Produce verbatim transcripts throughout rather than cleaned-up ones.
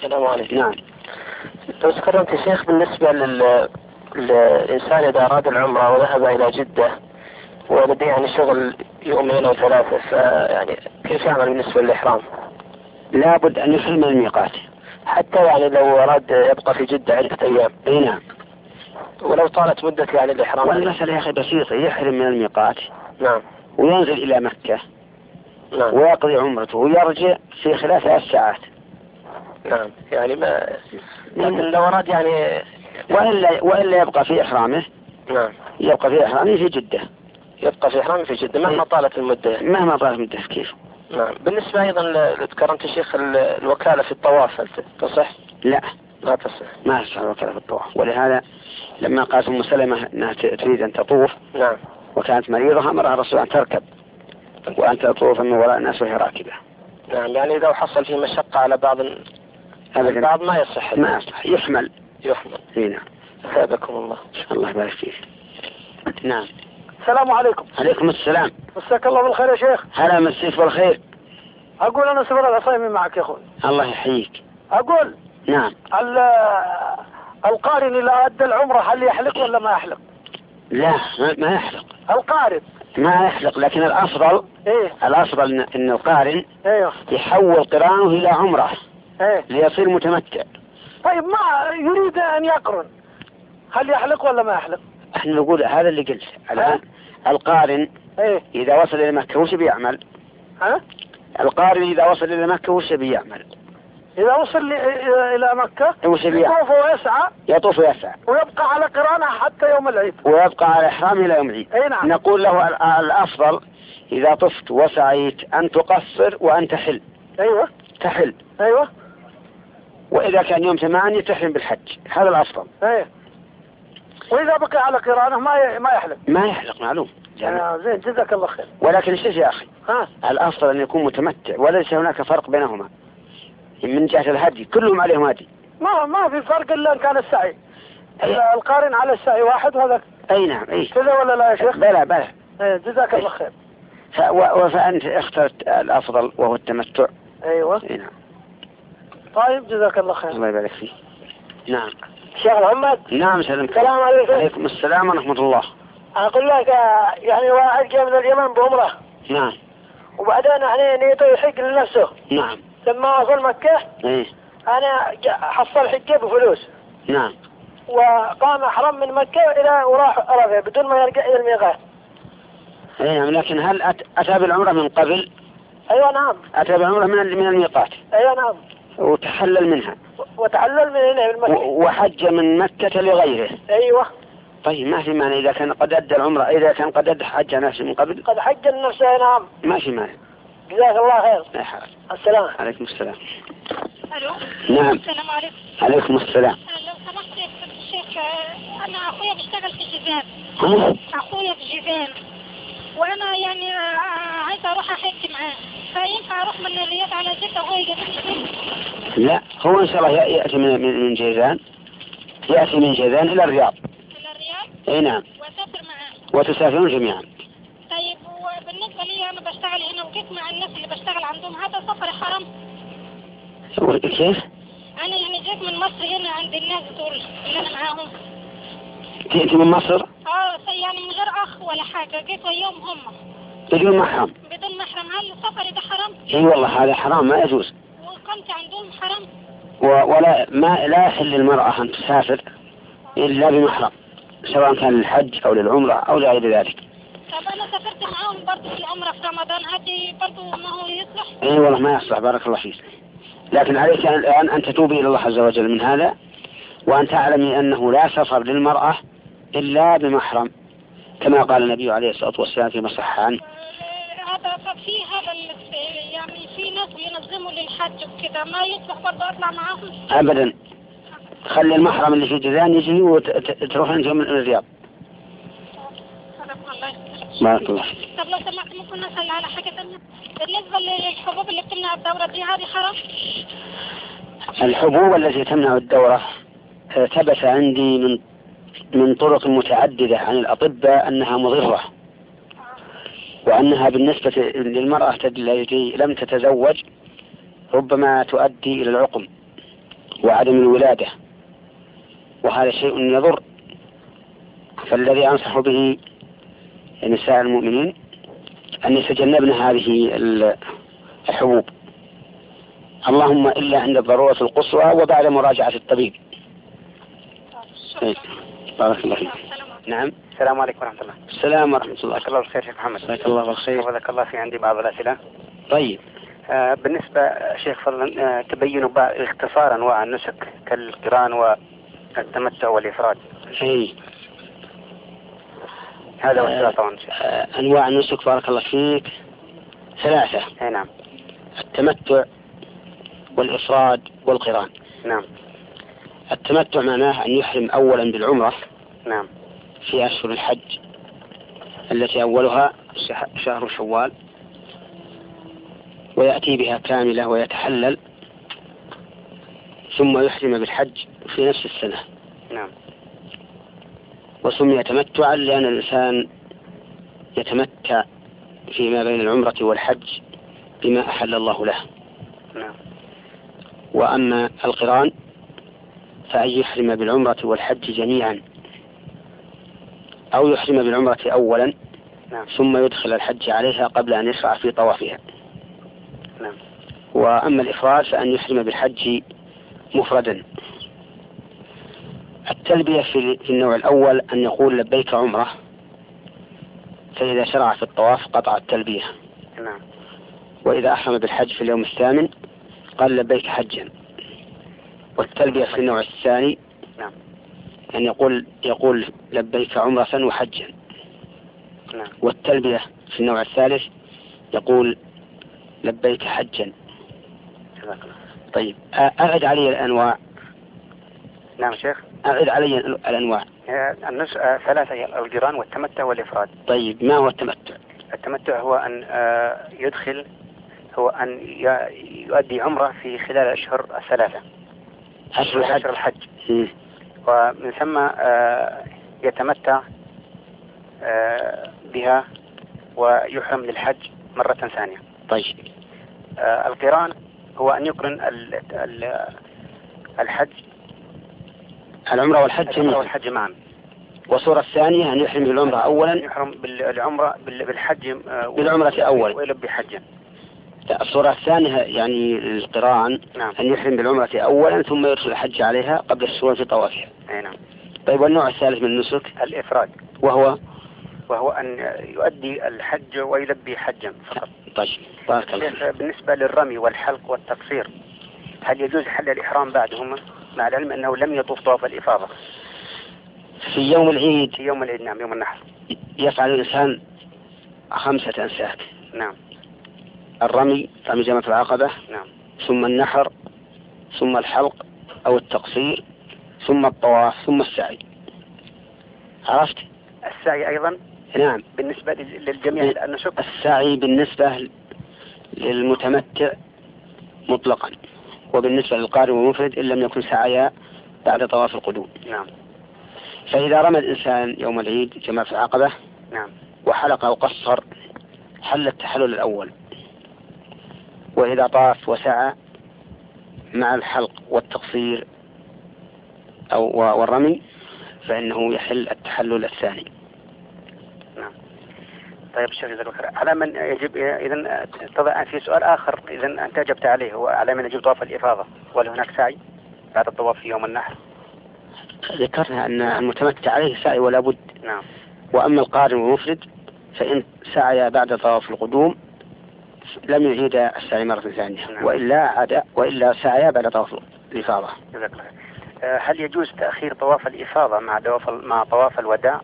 السلام عليكم. نعم. لو ذكرت يا شيخ بالنسبة لل... للإنسان إذا أراد العمرة وذهب إلى جدة ولديه يعني شغل يومين أو ثلاثة، فيعني كيف يعمل بالنسبة للإحرام؟ لابد أن يحرم من الميقات حتى يعني لو أراد يبقى في جدة عدة أيام. أي نعم. ولو طالت مدة يعني الإحرام؟ والمسألة يا أخي بسيطة، يحرم من الميقات. نعم. وينزل إلى مكة. نعم. ويقضي عمرته ويرجع في خلال ثلاث ساعات. نعم. يعني ما لكن لو أراد يعني وإلا وإلا يبقى في إحرامه. نعم. يبقى في إحرامه في جدة. يبقى في إحرامه في جدة مهما طالت المدة. مهما طالت المدة كيف. نعم. بالنسبة أيضا ذكرت يا شيخ الوكالة في الطواف هل تصح؟ لا لا تصح. ما تصح الوكالة في الطواف. ولهذا لما قالت أم سلمة أنها تريد أن تطوف نعم وكانت مريضة أمرها الرسول أن تركب وأن تطوف من وراء الناس وهي راكبة. نعم. يعني إذا حصل فيه مشقة على بعض البعض ما يصح. ما يصح. يحمل. يحمل. نعم. أثابكم الله. الله يبارك فيك. نعم. السلام عليكم. عليكم السلام. مساك الله بالخير يا شيخ. هلا مسيك بالخير. أقول أنا سبر العصايمي معك يا أخوي. الله يحييك. أقول نعم. القارن إذا أدى العمرة هل يحلق ولا ما يحلق؟ لا ما يحلق. القارن ما يحلق، لكن الأفضل إيه؟ الأفضل إن القارن إيه؟ يحول قرانه إلى عمرة إيه؟ ليصير متمتع. طيب ما يريد أن يقرن هل يحلق ولا ما يحلق؟ احنا نقول هذا اللي قلت الآن. القارن إيه؟ إذا وصل إلى مكة وش بيعمل؟ ها؟ القارن إذا وصل إلى مكة وش بيعمل؟ إذا وصل إلى مكة وش بيعمل؟ يطوف ويسعى. يطوف ويسعى. ويبقى على قرانه حتى يوم العيد. ويبقى على إحرامه إلى يوم العيد. أي نعم. نقول له الأفضل إذا طفت وسعيت أن تقصر وأن تحل. أيوة. تحل. أيوة. وإذا كان يوم ثمانية تحرم بالحج، هذا الأفضل. أيه. وإذا بقى على قرانه ما ما يحلق. ما يحلق معلوم. آه زين جزاك الله خير. ولكن شوف يا أخي. ها. الأفضل أن يكون متمتع وليس هناك فرق بينهما. من جهة الهدي كلهم عليهم هدي. ما ما في فرق إلا إن كان السعي. أي. القارن على السعي واحد وهذا. أي نعم. أي. كذا ولا لا يا شيخ؟ بلى بلى. أيه جزاك الله خير. ف... فأنت اخترت الأفضل وهو التمتع. أيوة. أي نعم. طيب جزاك الله خير. الله يبارك فيك. نعم. شيخ محمد. نعم سلام. السلام عليكم. عليكم السلام ورحمة الله. أقول لك يعني واحد جاء من اليمن بعمرة. نعم. وبعدين يعني نيته يحج لنفسه. نعم. لما وصل مكة. ايه. أنا حصل حجة بفلوس. نعم. وقام حرم من مكة إلى وراح عرفة بدون ما يرجع إلى الميقات. ايه نعم. لكن هل أتى بالعمرة من قبل؟ أيوة نعم. أتى بالعمرة من من الميقات. أيوة نعم. وتحلل منها. وتحلل من هنا من مكة. وحج من مكة لغيره. أيوة. طيب ما في مانع إذا كان قد أدى العمرة، إذا كان قد أدى حج نفسه من قبل. قد حج نفسه نعم. ما في مانع. جزاك الله خير. لا حرج. السلام. عليكم السلام. الو. نعم. السلام عليكم. عليكم السلام. لو سمحت يا الشيخ انا اخويا بيشتغل في جيزان. هم؟ اخويا في جيزان وانا يعني عايزه اروح احج معاه، فينفع اروح من الرياض على جده وهو يجيبني؟ لا هو ان شاء الله ياتي من من جيزان، ياتي من جيزان الى الرياض. الى الرياض؟ اي نعم. واسافر معاه. وتسافرون جميعا. طيب وبالنسبه لي انا بشتغل هنا وجيت مع الناس اللي بشتغل عندهم، هذا سفر حرام؟ كيف؟ انا يعني جيت من مصر هنا عند الناس دول اللي انا معاهم. جيت من مصر؟ اه يعني من غير اخ ولا حاجه، جيت وياهم هم. بدون محرم؟ بدون محرم. هل السفر ده حرام؟ اي والله هذا حرام ما يجوز. وقمت عندهم حرام؟ ولا ما لا يحل للمرأة أن تسافر إلا بمحرم، سواء كان للحج أو للعمرة أو لغير ذلك. طب أنا سافرت معاهم برضه في العمرة في رمضان، هذه برضه ما هو يصلح؟ اي والله ما يصلح. بارك الله فيك. لكن عليك الآن أن تتوبي إلى الله عز وجل من هذا، وأن تعلمي أنه لا سفر للمرأة إلا بمحرم، كما قال النبي عليه الصلاة والسلام فيما صح عنه. هذا في هذا يعني في ناس بينظموا للحج وكذا، ما يصلح برضه أطلع معاهم؟ أبدا. خلي المحرم اللي في جيزان يجي وتروح أنت من الرياض. بارك الله فيك. طب لو سمحت ممكن نسأل على حاجة ثانية؟ بالنسبة للحبوب اللي بتمنع الدورة دي هذه حرام؟ الحبوب التي تمنع الدورة ثبت عندي من من طرق متعددة عن الأطباء أنها مضرة، وأنها بالنسبة للمرأة التي لم تتزوج ربما تؤدي إلى العقم. وعدم الولادة، وهذا شيء يضر. فالذي أنصح به نساء المؤمنين أن يتجنبن هذه الحبوب، اللهم إلا عند الضرورة القصوى وبعد مراجعة الطبيب. بارك الله فيك. نعم. السلام عليكم ورحمة الله. السلام ورحمة الله. جزاك الله بالخير شيخ محمد. جزاك الله بالخير. وجزاك الله في عندي بعض الأسئلة. طيب. آه بالنسبة شيخ فضلا، آه تبين اختصار أنواع النسك كالقران والتمتع والإفراد. أي. هذا هو السؤال طبعا. آه أنواع النسك بارك الله فيك ثلاثة. أي نعم. التمتع والإفراد والقران. نعم. التمتع معناه أن يحرم أولا بالعمرة. نعم. في أشهر الحج التي أولها شهر شوال، ويأتي بها كاملة ويتحلل، ثم يحرم بالحج في نفس السنة. نعم. وسمي تمتعا لأن الإنسان يتمتع فيما بين العمرة والحج بما أحل الله له. نعم. وأما القران فأن يحرم بالعمرة والحج جميعا، أو يحرم بالعمرة أولا. نعم. ثم يدخل الحج عليها قبل أن يشرع في طوافها. نعم. وأما الإفراد فأن يحرم بالحج مفردا. التلبية في النوع الأول أن يقول لبيك عمرة، فإذا شرع في الطواف قطع التلبية. نعم. وإذا أحرم بالحج في اليوم الثامن قال لبيك حجا. والتلبية في النوع الثاني نعم. أن يقول يقول لبيك عمرة وحجا. نعم. والتلبية في النوع الثالث يقول لبيك حجا. طيب أعد علي الأنواع. نعم شيخ. أعد علي الأنواع. النص ثلاثة: القران والتمتع والإفراد. طيب ما هو التمتع؟ التمتع هو أن يدخل هو أن يؤدي عمرة في خلال الأشهر الثلاثة، أشهر الحج, أشهر الحج. ومن ثم يتمتع بها ويحرم للحج مرة ثانية. طيب. القران هو أن يقرن الحج العمرة والحج العمرة والحج معا. والصورة الثانية أن يحرم بالعمرة أولا، يحرم بالعمرة بالحج بالعمرة أولا ويلبي حجا. الصورة الثانية يعني القران. نعم. أن يحرم بالعمرة أولا ثم يدخل الحج عليها قبل الشروع في طوافها. أي نعم. طيب والنوع الثالث من النسك؟ الإفراد، وهو وهو أن يؤدي الحج ويلبي حجا فقط. طيب بارك الله. بالنسبة للرمي والحلق والتقصير، هل يجوز حل الإحرام بعدهما مع العلم أنه لم يطوف طواف الإفاضة في يوم العيد؟ في يوم العيد نعم، يوم النحر. يفعل الإنسان خمسة أنساك. نعم. الرمي، رمي جمرة العقبة. نعم. ثم النحر، ثم الحلق أو التقصير، ثم الطواف، ثم السعي. عرفت؟ السعي أيضا. نعم. بالنسبة للجميع النسك. السعي بالنسبة للمتمتع مطلقا، وبالنسبة للقارئ والمفرد إن لم يكن سعيا بعد طواف القدوم. نعم. فإذا رمى الإنسان يوم العيد جمرة العقبة نعم. وحلق أو قصر حل التحلل الأول، وإذا طاف وسعى مع الحلق والتقصير أو والرمي فإنه يحل التحلل الثاني. نعم. طيب الشيخ جزاك الله خير، على من يجب إذن طبعا في سؤال آخر إذن أنت أجبت عليه، هو على من يجب طواف الإفاضة، وهل هناك سعي بعد الطواف في يوم النحر؟ ذكرنا أن المتمتع عليه سعي ولا بد. نعم. وأما القارن والمفرد فإن سعي بعد طواف القدوم لم يعيد السعي مرة ثانية. نعم. وإلا عاد وإلا سعي بعد طواف الإفاضة. جزاك الله خير. هل يجوز تأخير طواف الإفاضة مع طواف مع طواف الوداع؟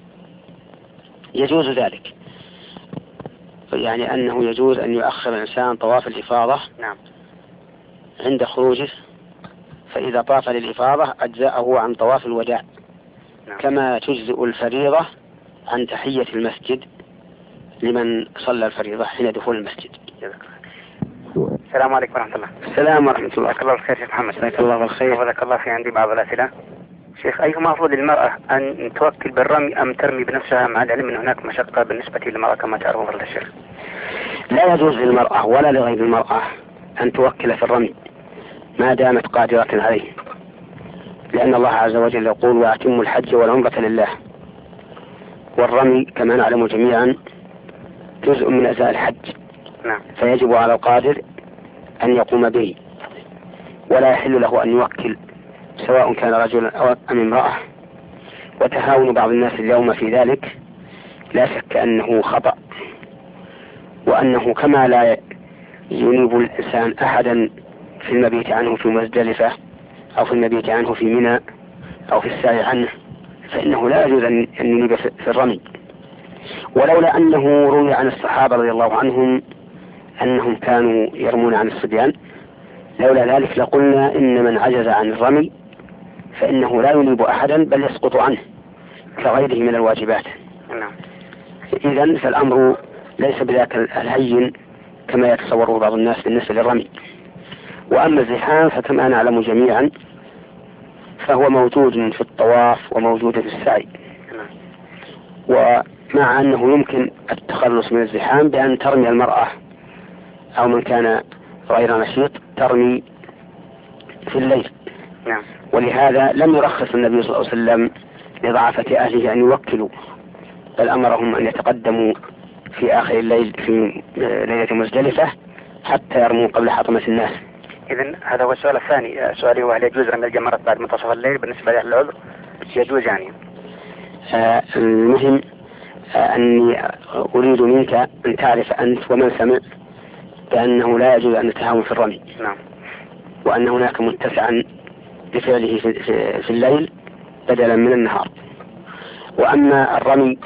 يجوز ذلك، يعني أنه يجوز أن يؤخر الإنسان طواف الإفاضة. نعم. عند خروجه، فإذا طاف للإفاضة أجزاءه عن طواف الوداع. نعم. كما تجزئ الفريضة عن تحية المسجد لمن صلى الفريضة حين دخول المسجد. السلام عليكم ورحمة الله. السلام ورحمة الله. جزاك الله بالخير شيخ محمد. جزاك الله بالخير. وجزاك الله في عندي بعض الأسئلة. شيخ، أيهما أفضل للمرأة أن توكل بالرمي أم ترمي بنفسها مع العلم أن هناك مشقة بالنسبة للمرأة كما تعرف فضيلة الشيخ؟ لا يجوز للمرأة ولا لغير المرأة أن توكل في الرمي، ما دامت قادرة عليه، لأن الله عز وجل يقول وأتموا الحج والعمرة لله، والرمي كما نعلم جميعا جزء من أجزاء الحج، فيجب على القادر أن يقوم به، ولا يحل له أن يوكل سواء كان رجلا أو أم امرأة. وتهاون بعض الناس اليوم في ذلك لا شك أنه خطأ، وأنه كما لا ينيب الإنسان أحدا في المبيت عنه في مزدلفة أو في المبيت عنه في منى أو في السعي عنه، فإنه لا يجوز أن ينيب في الرمي. ولولا أنه روي عن الصحابة رضي الله عنهم أنهم كانوا يرمون عن الصبيان، لولا ذلك لقلنا إن من عجز عن الرمي فإنه لا ينيب أحدا بل يسقط عنه كغيره من الواجبات. إذن فالأمر ليس بذاك الهين كما يتصوره بعض الناس بالنسبة للرمي. وأما الزحام فكما نعلم جميعا فهو موجود في الطواف وموجود في السعي، ومع أنه يمكن التخلص من الزحام بأن ترمي المرأة أو من كان غير نشيط ترمي في الليل. نعم. ولهذا لم يرخص النبي صلى الله عليه وسلم لضعفة أهله أن يوكلوا، بل أمرهم أن يتقدموا في آخر الليل في ليلة مزدلفة حتى يرموا قبل حطمة الناس. إذن هذا هو السؤال الثاني. سؤالي هو هل يجوز رمي الجمرات بعد منتصف الليل بالنسبة لأهل العذر؟ يجوز يعني؟ آه المهم آه أني أريد منك أن تعرف أنت ومن سمع بأنه لا يجوز أن نتهاون في الرمي. نعم. وأن هناك متسعا بفعله في, في, في الليل بدلا من النهار. وأما الرمي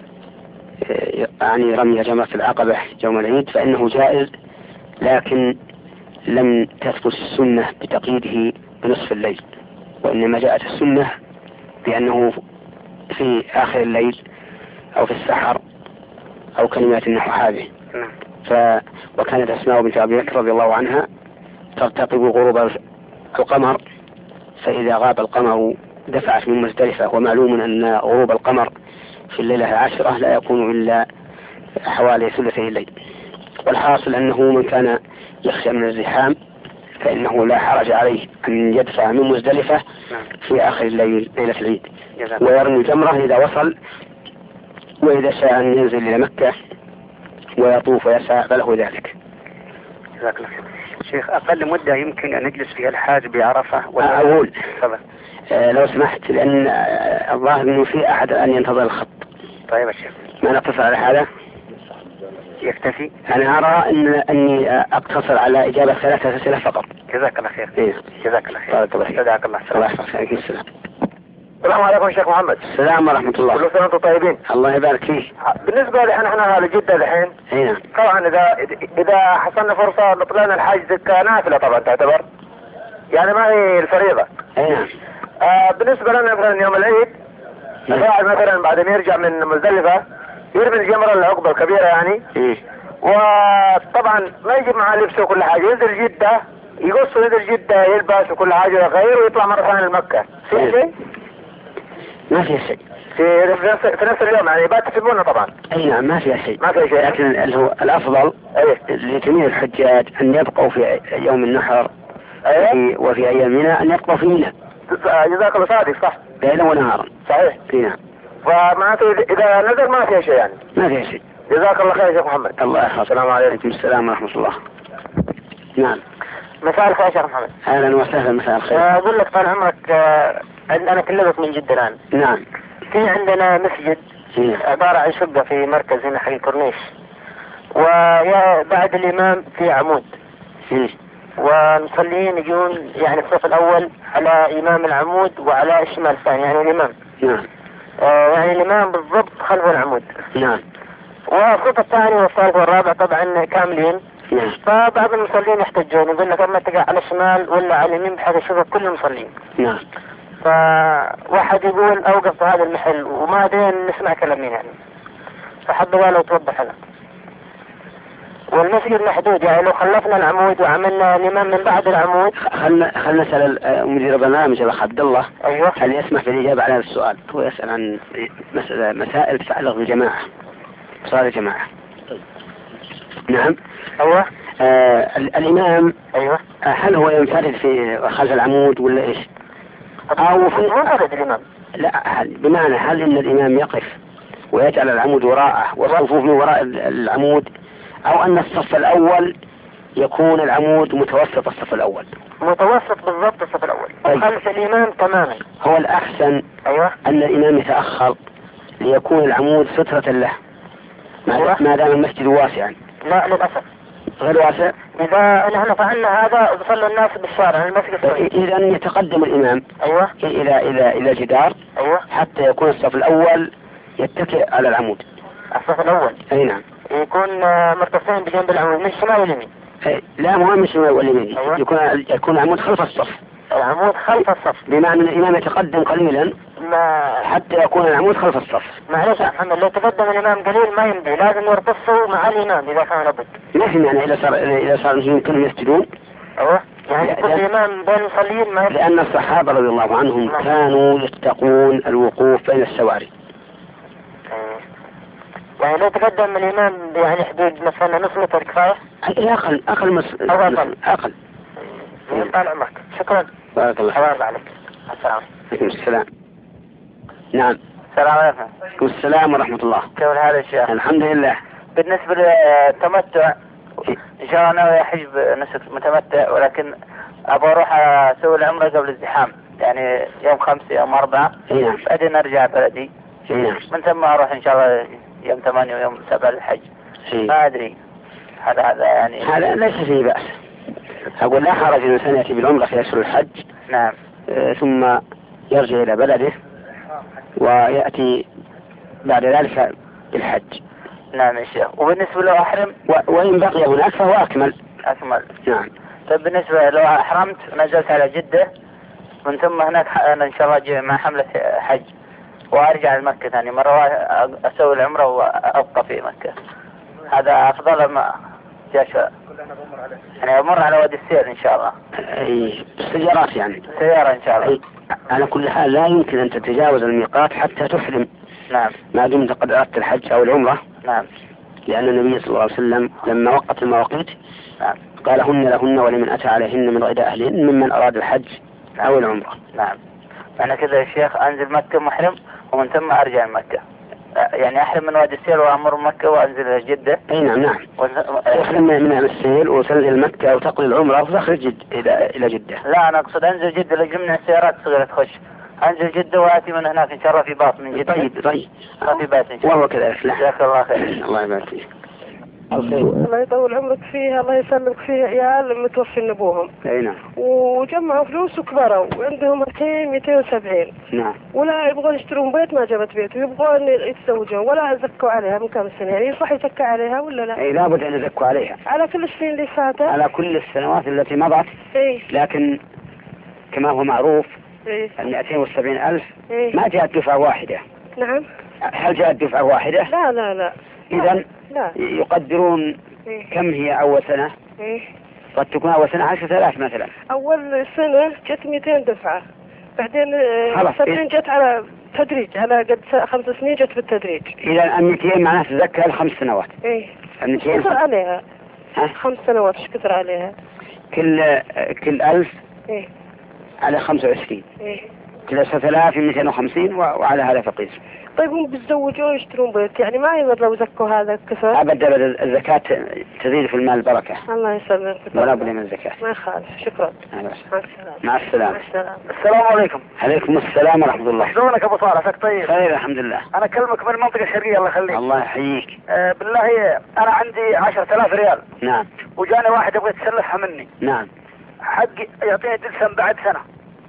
يعني رمي جمرة العقبة يوم العيد فإنه جائز، لكن لم تثبت السنة بتقييده بنصف الليل، وإنما جاءت السنة بأنه في آخر الليل أو في السحر أو كلمات نحو هذه. ف... وكانت أسماء بنت أبي بكر رضي الله عنها ترتقب غروب القمر، فإذا غاب القمر دفعت من مزدلفة، ومعلوم أن غروب القمر في الليلة العاشرة لا يكون إلا حوالي ثلثي الليل. والحاصل أنه من كان يخشى من الزحام فإنه لا حرج عليه أن يدفع من مزدلفة في آخر الليل ليلة العيد ويرمي جمرة إذا وصل، وإذا شاء أن ينزل إلى مكة ويطوف ويسعى فله ذلك. جزاك الله خير. شيخ، أقل مدة يمكن أن نجلس فيها الحاج بعرفة ولا أقول آه لو سمحت، لأن الظاهر أنه في أحد أن ينتظر الخط. طيب يا شيخ، ما نقتصر على هذا؟ يكتفي. أنا أرى أن أني أقتصر على إجابة ثلاثة أسئلة فقط. جزاك الله خير. إيه. جزاك الله خير. بارك الله فيك. جزاك الله الله يحفظك. السلام. السلام عليكم شيخ محمد. السلام ورحمة الله. كل سنة وانتم طيبين. الله يبارك فيك. بالنسبة لي احنا احنا لجدة الحين. ايه. طبعا اذا اذا حصلنا فرصة نطلعنا الحاج كنافلة طبعا تعتبر. يعني ما هي الفريضة. ايه. آه بالنسبة لنا مثلا يوم العيد الواحد مثلا بعد ما يرجع من مزدلفة يرمي الجمرة العقبة الكبيرة يعني. ايه. وطبعا ما يجيب معاه لبسه وكل حاجة، ينزل جدة يقص وينزل جدة يلبس وكل حاجة يغير ويطلع مرة ثانية لمكة. في شيء؟ ما في شيء. في في نفس اليوم يعني بات في بنا طبعا. اي نعم ما في شيء. ما في شيء. لكن هو الافضل ايه لجميع الحجاج ان يبقوا في يوم النحر. ايه. وفي ايام منى ان يبقوا في منى. جزاك الله صادق صح. ليلا ونهارا. صحيح. اي نعم. فمعناته اذا نزل ما في شيء يعني. ما في شيء. جزاك الله خير يا شيخ محمد. الله يحفظك. السلام عليكم. السلام ورحمة الله. نعم. مساء الخير يا شيخ محمد. اهلا وسهلا. مساء الخير. اقول لك طال عمرك آه انا اكلمك من جدة الان. نعم. في عندنا مسجد عبارة عن شقة في مركز هنا حق الكورنيش، وبعد الامام في عمود مم. والمصلين يجون يعني الصف الاول على امام العمود وعلى الشمال الثاني يعني الامام. نعم. آه يعني الامام بالضبط خلف العمود. نعم. والصف الثاني والثالث والرابع طبعا كاملين. نعم. فبعض المصلين يحتجون يقول لك اما تقع على الشمال ولا على اليمين بحيث يشوفك كل المصلين. نعم. فواحد يقول اوقف هذا المحل وما ادري نسمع كلام مين يعني، فحب لو توضح لنا. والمسجد محدود يعني لو خلفنا العمود وعملنا الامام من بعد العمود. خلنا خلنا نسال مدير البرنامج الاخ عبد الله. ايوه. هل يسمح بالاجابه على هذا السؤال؟ هو يسال عن مسألة مسائل تتعلق بالجماعه، صار الجماعه. نعم. ايوه. آه الإمام ايوه هل هو ينفرد في خلف العمود ولا إيش؟ أو في منفرد الامام؟ لا، هل بمعنى هل إن الإمام يقف ويجعل العمود وراءه والصفوف من وراء العمود، أو أن الصف الأول يكون العمود متوسط الصف الأول؟ متوسط بالضبط الصف الاول. طيب. خلف الامام تماما. هو الأحسن ايوه أن الإمام يتأخر ليكون العمود سترة له أيوة. ما دام المسجد واسعا. لا للاسف غير واسع. اذا نحن فعلنا هذا صلى الناس بالشارع المسجد الصغير. إذا يتقدم الإمام ايوه إلى إلى إلى جدار ايوه حتى يكون الصف الأول يتكئ على العمود. الصف الاول أي نعم. يكون آه، مرتفعين بجنب العمود من الشمال واليمين. أي لا، مو من الشمال واليمين. أيوة. يكون يكون العمود خلف الصف. العمود خلف الصف. بمعنى أن الإمام يتقدم قليلا ما حتى يكون العمود خلف الصف. معلش يا محمد، لو تقدم الامام قليل ما يمضي، لازم يرتصوا مع الامام اذا كان لابد. ما في معنى إذا صار إذا صار يمكنهم يسجدون. ايوه يعني يكون لأن- الامام بين المصلين ما يمضي. لأن الصحابة رضي الله عنهم نعم. كانوا يتقون الوقوف بين السواري. آه. يعني لو تقدم الامام يعني حدود مثلا نص متر كفايه؟ أي أقل أقل مس... أقل. أقل. يطال عمرك. شكرا. بارك الله. الله عليك. السلام عليكم السلام. نعم. السلام عليكم. عليكم السلام ورحمة الله. كيف الحال يا شيخ؟ الحمد لله. بالنسبة للتمتع إن شاء الله ناوي أحج نسك متمتع، ولكن أبغى أروح أسوي العمرة قبل الزحام، يعني يوم خمسة يوم أربعة أي نعم. بعدين أرجع بلدي. أي نعم. من ثم أروح إن شاء الله يوم ثمانية ويوم سبعة للحج. أي. ما أدري هذا هذا يعني. هذا ليس فيه بأس. أقول لا حرج إن الإنسان يأتي بالعمرة في أشهر الحج. نعم. آه، ثم يرجع إلى بلده ويأتي بعد ذلك بالحج. نعم يا شيخ. وبالنسبة لو أحرم و... وإن بقي هناك فهو أكمل. أكمل. نعم. طيب بالنسبة لو أحرمت ونزلت على جدة من ثم هناك أنا إن شاء الله أجي مع حملة حج وأرجع لمكة ثاني مرة أسوي العمرة وأبقى في مكة، هذا أفضل ما جاش يعني أمر على وادي السير إن شاء الله. أي السيارات يعني. سيارة إن شاء الله. أي على كل حال لا يمكن أن تتجاوز الميقات حتى تحرم. نعم. ما دمت قد أردت الحج أو العمرة. نعم. لأن النبي صلى الله عليه وسلم لما وقت المواقيت نعم. قال هن لهن ولمن أتى عليهن من غير أهلهن ممن أراد الحج أو العمرة. نعم. معنى كذا يا شيخ أنزل مكة محرم ومن ثم أرجع لمكة، يعني أحرم من وادي السيل وأمر مكة وأنزل جدة. أي نعم. نعم. تحرم من السيل وتنزل مكة وتقضي العمرة وتخرج جد إلى إلى جدة. لا أنا أقصد أنزل جدة لجمع السيارات الصغيرة تخش، أنزل جدة وآتي من هناك إن شاء الله في باص من جدة. طيب طيب. ما في باص إن شاء الله. والله كذلك. لا. جزاك الله خير. الله يبارك فيك. الله يطول عمرك فيها، الله يسلمك فيه عيال متوفين ابوهم. اي نعم. وجمعوا فلوس وكبروا وعندهم الحين مئتين وسبعين. نعم. ولا يبغون يشترون بيت ما جابت بيت ويبغون يتزوجون ولا زكوا عليها من كم سنة، يعني يصح يزكى عليها ولا لا؟ اي لابد ان يزكوا عليها. على كل السنين اللي فاتت. على كل السنوات التي مضت. اي. لكن كما هو معروف اي. ال مئتين وسبعين ألف إيه؟ ما جاءت دفعة واحدة. نعم. هل جاءت دفعة واحدة؟ لا لا لا. إذا لا. يقدرون إيه؟ كم هي أول سنة؟ إيه؟ قد تكون أول سنة عشرة آلاف مثلا. أول سنة جت مئتين دفعة، بعدين خلاص. سنين جت على تدريج، على قد خمس سنين جت بالتدريج. إذا مئتين معناه تزكى الخمس سنوات. إيه؟ مئتين. كثر عليها. ها؟ خمس سنوات ايش كثر عليها؟ كل كل ألف إيه؟ على خمسة وعشرين. إيه؟ كل ستة آلاف مئتين وخمسين وعلى هذا فقيس. طيب هم بيتزوجوا ويشترون بيت، يعني ما يقدر لو زكوا هذا الكثر؟ أبدا أبدا الزكاة تزيد في المال بركة. الله يسلمك. ولا بد من الزكاة. ما يخالف. شكرا. أهلا مع السلامة. مع السلامة. مع السلامة. السلام عليكم. عليكم السلام ورحمة الله. شلونك أبو صالح؟ عساك طيب؟ خير الحمد لله. أنا أكلمك من المنطقة الشرقية الله يخليك. الله يحييك. آه بالله أنا عندي عشرة آلاف ريال. نعم. وجاني واحد يبغى يتسلفها مني. نعم. حقي يعطيني دلسن بعد سنة.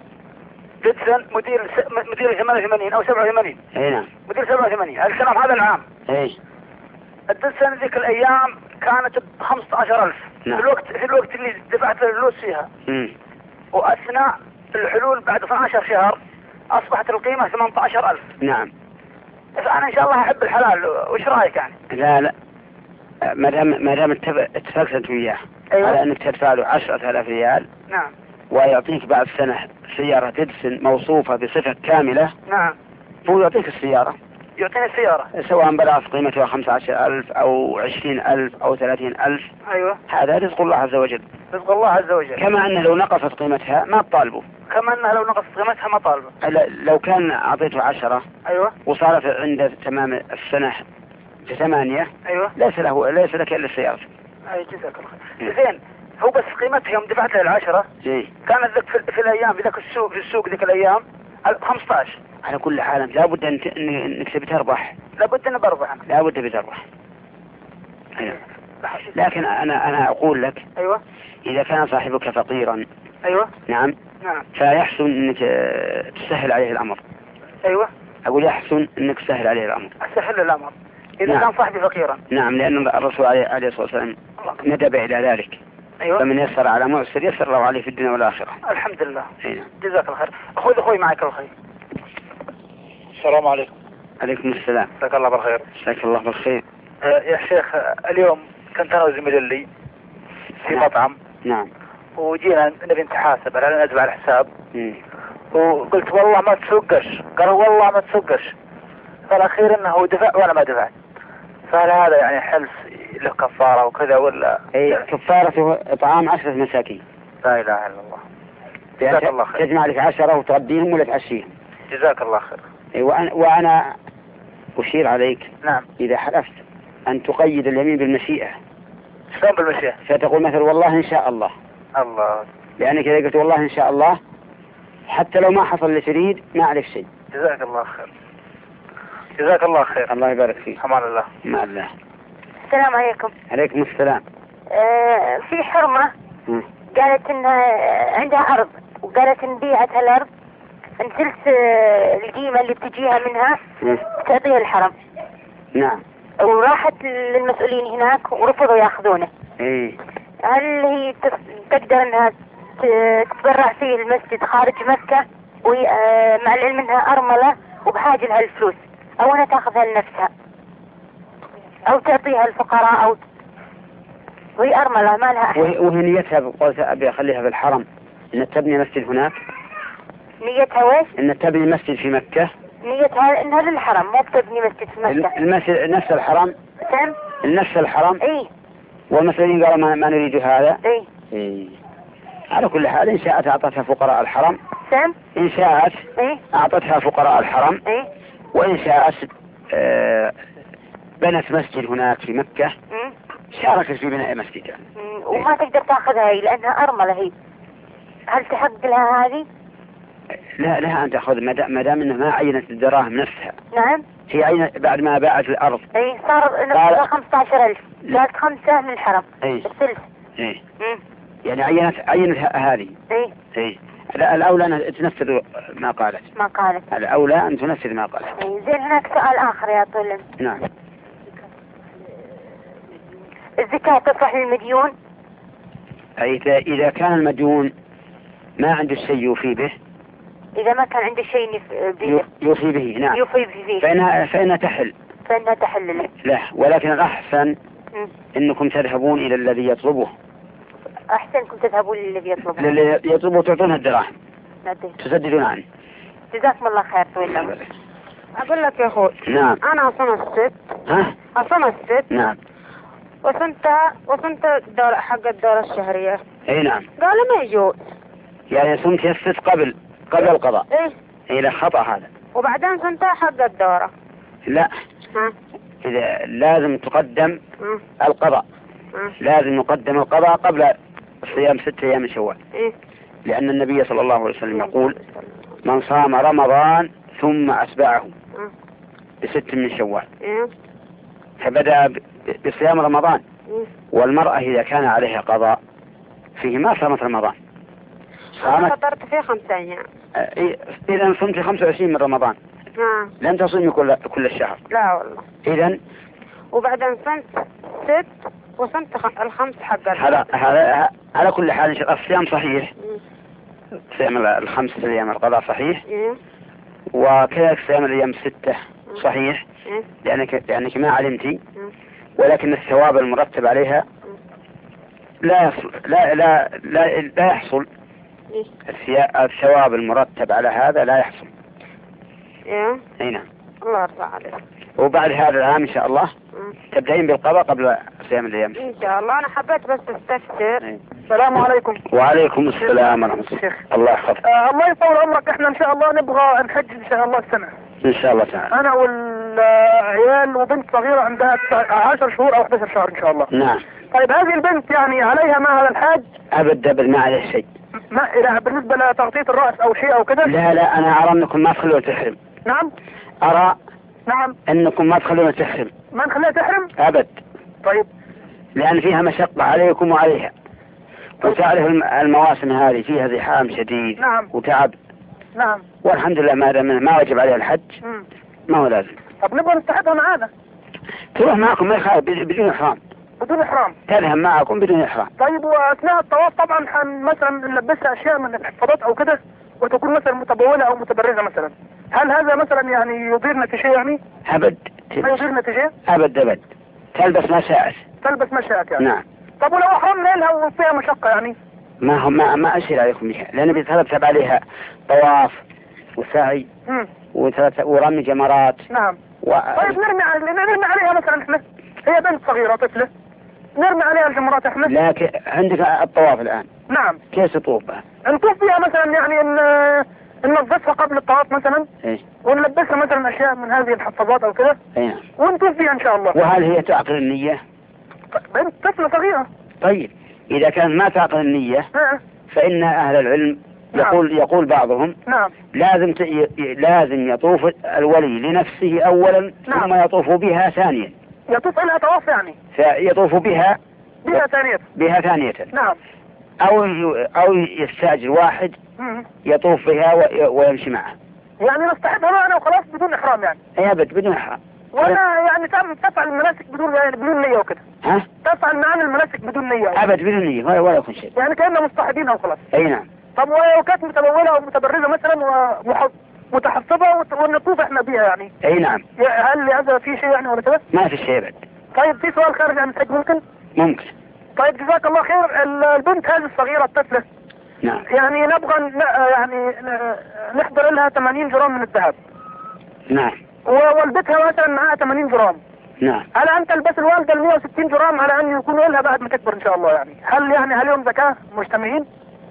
دلسن مدير س... مدير ثمانية وثمانين أو سبعة وثمانين. اي نعم. مدير سبعة وثمانين الكلام هذا العام. اي. الدلسن ذيك الأيام كانت بخمسة عشر ألف. نعم. في الوقت في الوقت اللي دفعت الفلوس فيها. امم. وأثناء الحلول بعد اثنا عشر شهر أصبحت القيمة ثمانية عشر ألف. نعم. فأنا إن شاء الله أحب الحلال، وش رأيك يعني؟ لا لا ما دام ما دام اتفقت انت وياه. أيوة. على انك تدفع له عشرة آلاف ريال. نعم. ويعطيك بعد سنة سيارة تدسن موصوفة بصفة كاملة. نعم. هو يعطيك السيارة. يعطيني السيارة سواء بلغت قيمتها خمسة عشر ألف أو عشرين ألف أو ثلاثين ألف. أيوة. هذا رزق الله عز وجل. رزق الله عز وجل. كما أنه لو نقصت قيمتها ما تطالبه. كما أنه لو نقصت قيمتها ما طالبه. لو كان أعطيته عشرة. أيوة. وصارت عند تمام السنة ثمانية. أيوة. ليس له ليس لك إلا السيارة. أي جزاك الله خير. زين هو بس قيمتها يوم دفعت له العشرة. إيه. كانت ذك في, في الأيام في ذاك السوق في السوق ذيك الأيام خمسة عشر. على كل حال لابد أن إنك تبي تربح. لابد أن بربح. لابد تبي تربح. أيوة. لكن أنا أنا أقول لك. أيوة. إذا كان صاحبك فقيرا. أيوة. نعم. نعم. فيحسن إنك تسهل عليه الأمر. أيوة. أقول يحسن إنك تسهل عليه الأمر. أسهل الأمر. إذا نعم. كان صاحبي فقيرا. نعم لأن الرسول عليه الصلاة والسلام ندب إلى ذلك. أيوة. فمن يسر على معسر يسر الله عليه في الدنيا والآخرة. الحمد لله. أيوة. جزاك الله خير. أخوي أخوي معك الخير. السلام عليكم. عليكم السلام. جزاك الله بالخير. جزاك الله بالخير. أه يا شيخ اليوم كنت أنا وزميلي لي في نعم. مطعم. نعم. وجينا نبي نتحاسب على نزل على الحساب. مم. وقلت والله ما تسوقش. قال والله ما تسوقش. فالأخير إنه دفع ولا ما دفع. فهل هذا يعني حلف له كفارة وكذا ولا؟ أي كفارة إطعام عشرة مساكين. لا إله إلا الله. جزاك الله خير. تجمع لك عشرة وتربيهم ولا تعشيهم. جزاك الله خير. أي وأنا, وأنا أشير عليك. نعم. إذا حلفت أن تقيد اليمين بالمشيئة. شلون بالمشيئة؟ فتقول مثل والله إن شاء الله. الله. لأنك إذا قلت والله إن شاء الله حتى لو ما حصل اللي تريد ما عليك شيء. جزاك الله خير. جزاك الله خير. الله يبارك فيك. أمان الله. مع الله. السلام عليكم. عليكم السلام. آه في حرمة م. قالت انها عندها أرض وقالت ان بيعتها الأرض نزلت آه القيمة اللي بتجيها منها م. تعطيها الحرم. نعم. وراحت للمسؤولين هناك ورفضوا ياخذونه. ايه. هل هي تقدر انها تتبرع فيه المسجد خارج مكة ومع العلم انها أرملة وبحاجة لها الفلوس او انها تاخذها لنفسها او تعطيها الفقراء او وهي أرملة ما لها أحد. وهي نيتها بقولت أبي أخليها في الحرم إن تبني مسجد هناك. نيتها ويش؟ إن تبني مسجد في مكة. نيتها إنها للحرم مو بتبني مسجد في مكة. المسجد نفس الحرم. سم؟ نفس الحرم. إيه. والمسؤولين قالوا ما, ما نريد هذا. إيه. إيه. على كل حال إن شاءت أعطتها فقراء الحرم. سم؟ إن شاءت. إيه. أعطتها فقراء الحرم. إيه. وإن شاءت آه بنت مسجد هناك في مكة. مم. شاركت في بناء مسجد. مم. وما تقدر تاخذها هي لأنها أرملة هي. هل تحق لها هذه؟ لا لها أن تأخذ ما دام إنها ما عينت الدراهم نفسها. نعم. هي عينت بعد ما باعت الأرض. إيه صار نفسها خمسة عشر ألف. قالت خمسة من الحرم. إيه. الثلث. إيه. مم. يعني عينت عينت هذه. إيه. إيه. لا الأولى أن تنفذ ما قالت. ما قالت. الأولى أن تنفذ ما قالت. إيه. زين هناك سؤال آخر يا طول. نعم. الزكاة تصلح للمديون؟ أي إذا كان المديون ما عنده شيء يوفي به. إذا ما كان عنده شيء به. يوفي به نعم. يوفي به. فإنها فإنها تحل. فإنها تحل له. لا ولكن الأحسن م. إنكم تذهبون إلى الذي يطلبه. أحسنكم تذهبون للذي يطلبه. الذي يطلبه تعطونه الدراهم. نعطيه. تسددون عنه. جزاكم الله خير طويل العمر. أقول لك يا أخوي. نعم. أنا صنع الست. ها؟ أصنع الست. نعم. وصنتها وصنت الدورة حق الدورة الشهرية. اي نعم. قالوا ما يجوز. يعني صمت الست قبل قبل القضاء. ايه. اي لا خطأ هذا. وبعدين صنتها حق الدورة. لا. ها. إذا لازم تقدم م. القضاء. م. لازم نقدم القضاء قبل صيام ستة أيام من شوال. إيه؟ لأن النبي صلى الله عليه وسلم يقول من صام رمضان ثم أتبعه بست من شوال. إيه؟ فبدأ بصيام رمضان. إيه؟ والمرأة إذا كان عليها قضاء فيه ما صامت رمضان. أنا فطرت فيه خمسة أيام. إذا صمت خمسة وعشرين من رمضان. ها. لن تصومي كل كل الشهر. لا والله. إذا. وبعدين صمت ست وصمت خ... الخمس حق هذا هذا على كل حال الصيام صحيح. صيام الخمس أيام القضاء صحيح. إيه؟ وكذلك صيام الأيام الستة صحيح. إيه؟ لأنك لأنك ما علمتي. ولكن الثواب المرتب عليها لا يصل لا لا لا, لا يحصل. إيه؟ الثواب المرتب على هذا لا يحصل. إيه؟ أي نعم. الله يرضى عليك. وبعد هذا العام إن شاء الله تبدأين بالقضاء قبل صيام الأيام. إن شاء الله. أنا حبيت بس استفسر. السلام عليكم. وعليكم السلام ورحمة الله. الله يحفظك. آه الله يطول عمرك. احنا ان شاء الله نبغى نحج ان شاء الله السنة. إن شاء الله تعالى. أنا والعيال وبنت صغيرة عندها عشر شهور أو احداشر شهر إن شاء الله. نعم. طيب هذه البنت يعني عليها ما على الحاج؟ أبد أبد ما عليه شيء. ما لا بالنسبة لتغطية الرأس أو شيء أو كذا؟ لا لا أنا أرى أنكم ما تخلون تحرم. نعم. أرى. نعم. أنكم ما تخلون تحرم. ما نخليها تحرم؟ أبد. طيب. لأن فيها مشقة عليكم وعليها. طيب. وتعرف المواسم هذه فيها زحام شديد. نعم. وتعب. نعم. والحمد لله ما ما وجب عليها الحج. مم. ما هو لازم. طب نبغى نستحقها معانا. تروح معكم ما يخالف بدون إحرام. بدون إحرام. تذهب معكم بدون إحرام. طيب وأثناء الطواف طبعا حن مثلا نلبسها أشياء من الحفاظات أو كده وتكون مثلا متبولة أو متبرزة مثلا. هل هذا مثلا يعني يضيرنا في شيء يعني؟ أبد. ما يضيرنا في شيء؟ أبد أبد. تلبس ما شاءت. تلبس ما شاءت يعني. نعم. طب ولو أحرمنا لها وفيها مشقة يعني؟ ما هو ما ما أشير عليكم بها لأن بيترتب عليها طواف وسعي ورمي جمرات. نعم. و... طيب نرمي نرمي عليها مثلا احنا هي بنت صغيرة طفلة نرمي عليها الجمرات احنا. لكن عندك الطواف الآن. نعم. كيف تطوف بها؟ نطوف فيها مثلا يعني ان ننظفها قبل الطواف مثلا. ايه. ونلبسها مثلا اشياء من هذه الحفاظات او كذا. ايه. ونطوف فيها ان شاء الله. وهل هي تعقل النية؟ بنت طفلة صغيرة. طيب إذا كانت ما تعقل النية اه. فإن أهل العلم يقول نعم. يقول بعضهم نعم. لازم ت... لازم يطوف الولي لنفسه أولا. نعم. ثم يطوف بها ثانيا. يطوف لها طواف يعني. فيطوف بها بها ثانية. بها ثانية. نعم. أو ي... أو يستأجر واحد مم. يطوف بها و... ويمشي معه. يعني نستحبها معنا وخلاص بدون إحرام يعني. أي أبد بدون إحرام. ولا يعني تفعل المناسك بدون يعني بدون نية وكده. ها؟ تفعل معنا المناسك بدون نية. أبد بدون نية ولا ولا يكون شيء. يعني كأننا مصطحبينها وخلاص. أي نعم. طب ولو كانت متبولة أو متبرزة مثلا ومتحفظة ونطوف احنا بيها يعني. أي نعم. هل هذا في شيء يعني ولا كده؟ ما في شيء أبد. طيب في سؤال خارج عن الحج ممكن؟ ممكن. طيب جزاك الله خير. البنت هذه الصغيرة الطفلة. نعم. يعني نبغى يعني نحضر لها ثمانين جرام من الذهب. نعم. ووالدتها مثلا معها ثمانين جرام. نعم. على أن تلبس الوالدة ال مئة وستين جرام على أن يكونوا لها بعد ما تكبر إن شاء الله يعني. هل يعني هل يوم زكاة مجتمعين؟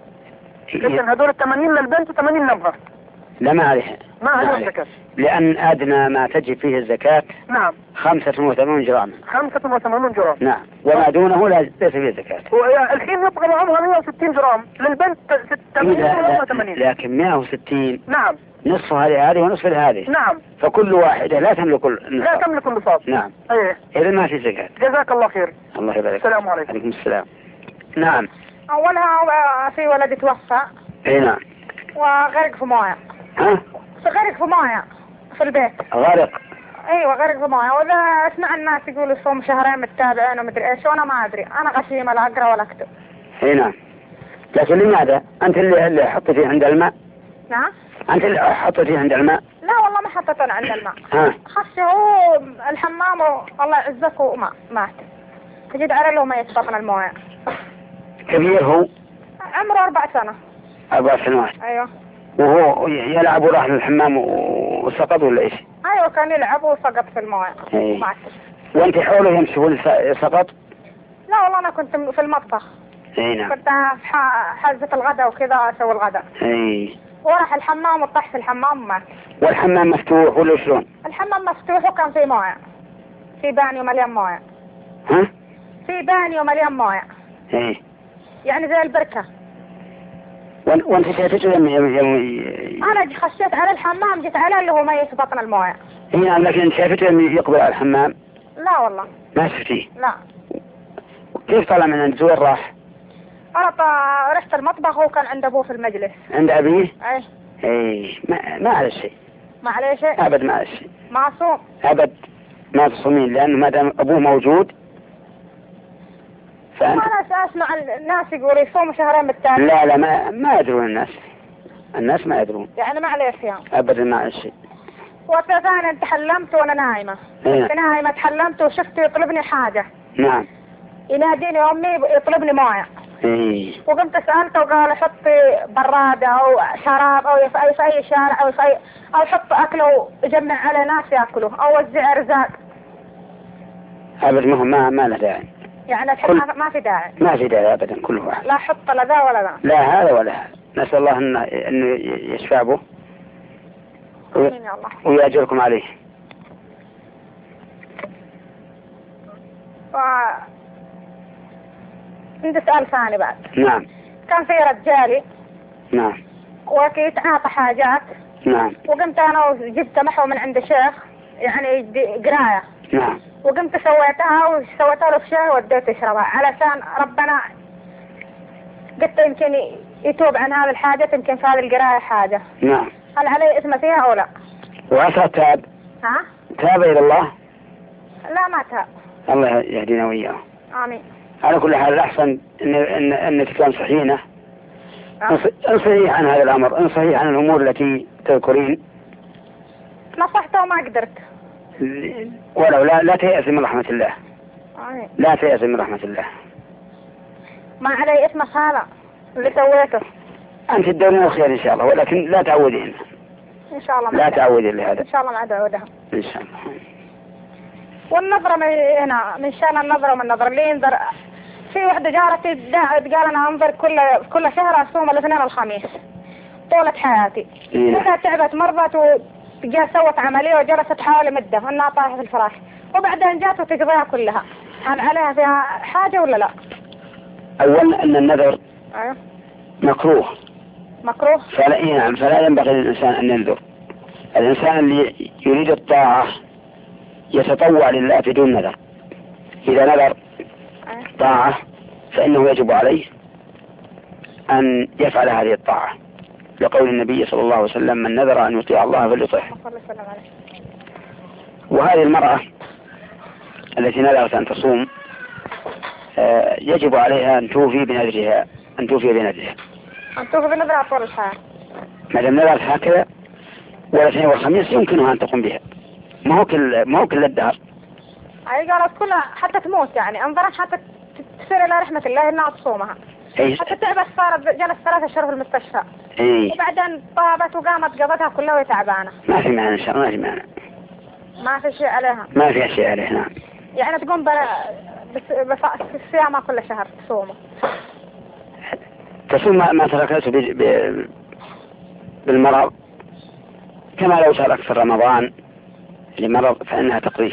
إذن هذول الثمانين للبنت وثمانين لها. لا ما عليها. ما عليها زكاة. لأن أدنى ما تجب فيه الزكاة. نعم. خمسة وثمانون جرام. خمسة وثمانون جرام. نعم. وما دونه لا ليس فيه زكاة. الحين يبقى معها مئة وستين جرام للبنت ثمانين ولا ثمانين. لكن مئة وستين. نعم. نصفها لهذه ونصف لهذه. نعم. فكل واحدة لا تملك النصاب. لا تملك النصاب. نعم. ايه. إذا ما في زكاة. جزاك الله خير. الله يبارك. السلام عليكم. عليكم السلام. نعم. أولها في ولد توفى. اي نعم. وغرق في مويه. ها؟ غرق في مويه في البيت. غرق. ايوه غرق في مويه. وإذا اسمع الناس يقولوا صوم شهرين متابعين ومدري ايش وانا ما ادري. انا غشيمة لا اقرا ولا اكتب. اي نعم. لكن لماذا؟ انت اللي اللي حطيتيه عند الماء؟ نعم. انت اللي حطيتيه عند الماء؟ لا والله ما حطيته عند الماء. ها. خش هو الحمام والله يعزك وما مات. تجد على له ما يسبطن المويه. كبير هو؟ عمره أربع سنة. أربع سنوات. أيوه. وهو يلعب وراح للحمام وسقط ولا إيش؟ أيوه كان يلعب وسقط في المويه. إيه. وأنت حوله يمشي سقط؟ لا والله أنا كنت في المطبخ. اي نعم. كنت في حزة الغداء وكذا أسوي الغداء. اي. وراح الحمام وطح في الحمام ومات. والحمام مفتوح ولا شلون؟ الحمام مفتوح وكان في مويه. في بانيو مليان مويه. ها؟ في بانيو مليان مويه. اي. يعني زي البركة. وانت شايفته يم يم يم انا خشيت على الحمام جيت على اللي هو ميت بطن المويه. اي نعم لكن شايفته يم يقبل على الحمام؟ لا والله. ما شفتيه؟ لا. كيف طلع من عند وين راح؟ انا رحت المطبخ وكان عند ابوه في المجلس. عند ابيه؟ اي. اي ما ما على شيء. ما عليه شيء؟ ابد ما على شيء. معصوم. ابد ما تصومين لانه ما دام ابوه موجود. فأنت أنا أسمع الناس يقولوا يصوموا شهرين بالتالي. لا لا ما ما يدرون الناس. الناس ما يدرون. يعني ما عليه صيام. أبدا ما عليه شيء. وثانيا تحلمت وأنا نايمة. كنت نايمة تحلمت وشفت يطلبني حاجة. نعم. يناديني أمي يطلبني موية. إيه. وقمت سألته وقال حطي برادة أو شراب أو في أي في أي شارع أو في أي أو حط أكله وجمع على ناس يأكلوا أو وزع أرزاق. أبدا ما ما ما له داعي. يعني الحين كل... ما في داعي. ما في داعي أبدا كل واحد. لا حط لا ذا ولا ذا. لا هذا ولا هذا. نسأل الله إنه إنه يشفع به. آمين يا الله. ويأجركم عليه. و... عندي سؤال ثاني بعد. نعم. كان في رجالي. نعم. وكيت أعطى حاجات. نعم. وقمت أنا وجبت محو من عند شيخ يعني قراية. نعم. وقمت سويتها وسويتها له في شاي وديت يشربها علشان ربنا قلت يمكن يتوب عن هذه الحاجة يمكن في هذه القراية حاجة. نعم. هل علي إثم فيها أو لا؟ وعسى تاب. ها؟ تاب إلى الله؟ لا ما تاب. الله يهدينا وإياه. آمين. على كل حال الأحسن إن إن إنك تنصحينه. انصحيه عن هذا الأمر، انصحيه عن الأمور التي تذكرين. نصحته وما قدرت. ولو لا لا تيأس من رحمة الله. آمين. لا تيأس من رحمة الله. ما علي إثم هذا اللي سويته. أنت تدورين الخير إن شاء الله ولكن لا تعودين. إن شاء الله. لا تعودين لهذا. إن شاء الله ما تعودها. إن شاء الله. والنظرة من هنا من شان النظرة ومن النظرة اللي ينظر. في واحدة جارتي قال أنا أنظر كل كل شهر أصوم الاثنين والخميس طولة حياتي. إذا تعبت مرضت وجا سوت عملية وجلست حوالي مدة وأنها طايحة في الفراش وبعدين جات وتقضيها كلها. هل عليها فيها حاجة ولا لا؟ أولا أن النذر أيوه. مكروه. مكروه. فلا نعم فلا ينبغي للإنسان أن ينذر. الإنسان اللي يريد الطاعة يتطوع لله بدون نذر. إذا نذر طاعة فإنه يجب عليه أن يفعل هذه الطاعة لقول النبي صلى الله عليه وسلم من نذر أن يطيع الله فليطيعه. وهذه المرأة التي نذرت أن تصوم يجب عليها أن توفي بنذرها أن توفي بنذرها أن توفي بنذرها طول الحياة. ما دام نذرت هكذا والاثنين والخميس يمكنها أن تقوم بها ما هو كل ما هو كل الدهر. أي قالت كلها حتى تموت يعني أنظرت حتى تصير إلى رحمة الله إنها تصومها. أي. حتى تعبت صارت جلست ثلاثة أشهر في المستشفى. أي. وبعدين طابت وقامت قضتها كلها وهي تعبانة. ما في معنى إن شاء الله ما في معنى. ما في شيء عليها. ما في شيء عليها نعم. يعني تقوم بس بس الصيام كل شهر تصومه. تصوم ما, ما تركته ب... ب... بالمرض كما لو ترك في رمضان لمرض فإنها تقضيه.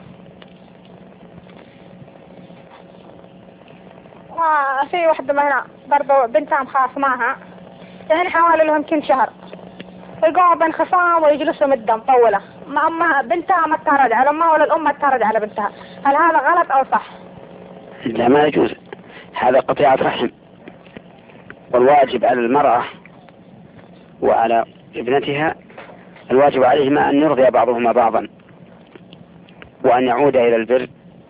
في واحدة هنا برضو بنتها مخاص معها يعني حوالي لهم يمكن شهر يقعوا بين خصام ويجلسوا مدة مطولة ما أمها بنتها ما ترد على أمها ولا الأم ما ترد على بنتها. هل هذا غلط أو صح؟ لا ما يجوز هذا قطيعة رحم. والواجب على المرأة وعلى ابنتها الواجب عليهما أن يرضي بعضهما بعضا وأن يعود إلى البر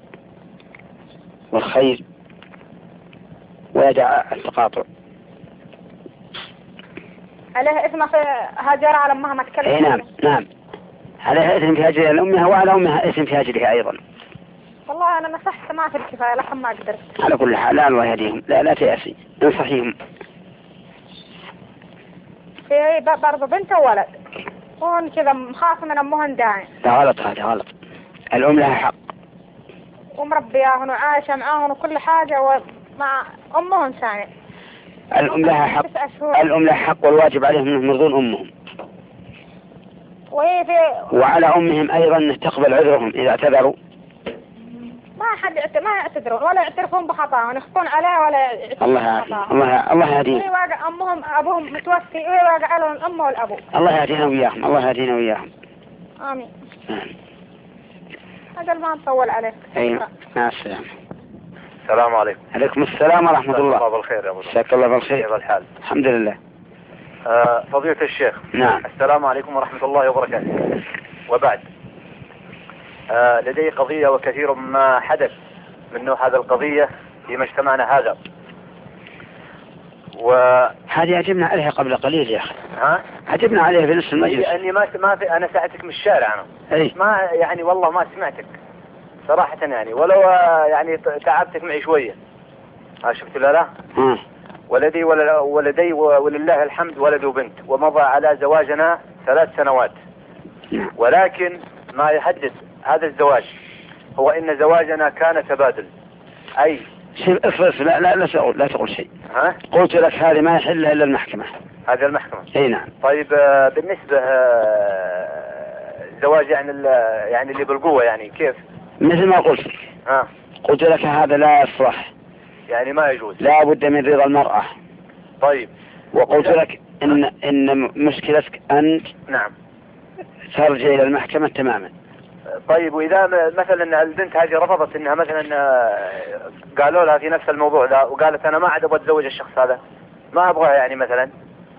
والخير ويدع التقاطع. عليها إثم في هاجرها على أمها ما تكلم. اي نعم نعم عليها إثم في هاجرها لأمها وعلى أمها إثم في هاجرها أيضا. والله أنا نصحت ما في الكفاية لكن ما قدرت. على كل حال لا الله يهديهم لا لا تيأسي انصحيهم. في برضو بنت وولد هون كذا مخاف من أمهن داعي. ده غلط هذا غلط. الأم لها حق ومربياهن وعايشة معاهن وكل حاجة ومع أمهن ثاني. الأم لها حق الأم لها حق والواجب عليهم أنهم يرضون أمهم. وهي في وعلى أمهم أيضا أن تقبل عذرهم إذا اعتذروا. ما حد ما يعتذرون ولا يعترفون بخطأهم يخطون عليه ولا يعترفون الله يعافيهم الله الله يهديهم. وهي واقع أمهم أبوهم متوفي وهي واقع لهم الأم والأبو. الله يهدينا وياهم الله يهدينا وياهم. آمين. هذا ما نطول عليك. أيوة مع السلامة. السلام عليكم. عليكم السلام ورحمة الله. الله بالخير يا أبو. مساك الله بالخير. كيف الحال؟ الحمد لله. آه فضيلة الشيخ. نعم. السلام عليكم ورحمة الله وبركاته. وبعد آه لدي قضية وكثير ما حدث من نوع هذا القضية في مجتمعنا هذا. و هذه عجبنا عليها قبل قليل يا أخي. ها؟ عجبنا عليها في نصف المجلس. لأني ما ما في أنا ساعتك من الشارع أنا. أي. ما يعني والله ما سمعتك صراحة يعني ولو يعني تعبتك معي شوية. ها شفت لا لا ها. ولدي ولدي ولله الحمد ولد وبنت، ومضى على زواجنا ثلاث سنوات، ولكن ما يحدث هذا الزواج هو ان زواجنا كان تبادل. اي شوف افرس لا لا لا تقول لا تقول شيء. ها؟ قلت لك هذه ما يحل الا المحكمة. هذا المحكمة. اي نعم. طيب بالنسبة الزواج يعني يعني اللي بالقوة يعني كيف؟ مثل ما قلت. ها. قلت لك هذا لا يصلح. يعني ما يجوز. لا بد من رضا المرأة. طيب. وقلت لك ان ان مشكلتك انت. نعم. ترجع الى المحكمة تماما. طيب واذا مثلا البنت هذه رفضت انها مثلا قالوا لها في نفس الموضوع ذا وقالت انا ما عاد ابغى اتزوج الشخص هذا، ما ابغاه يعني مثلا،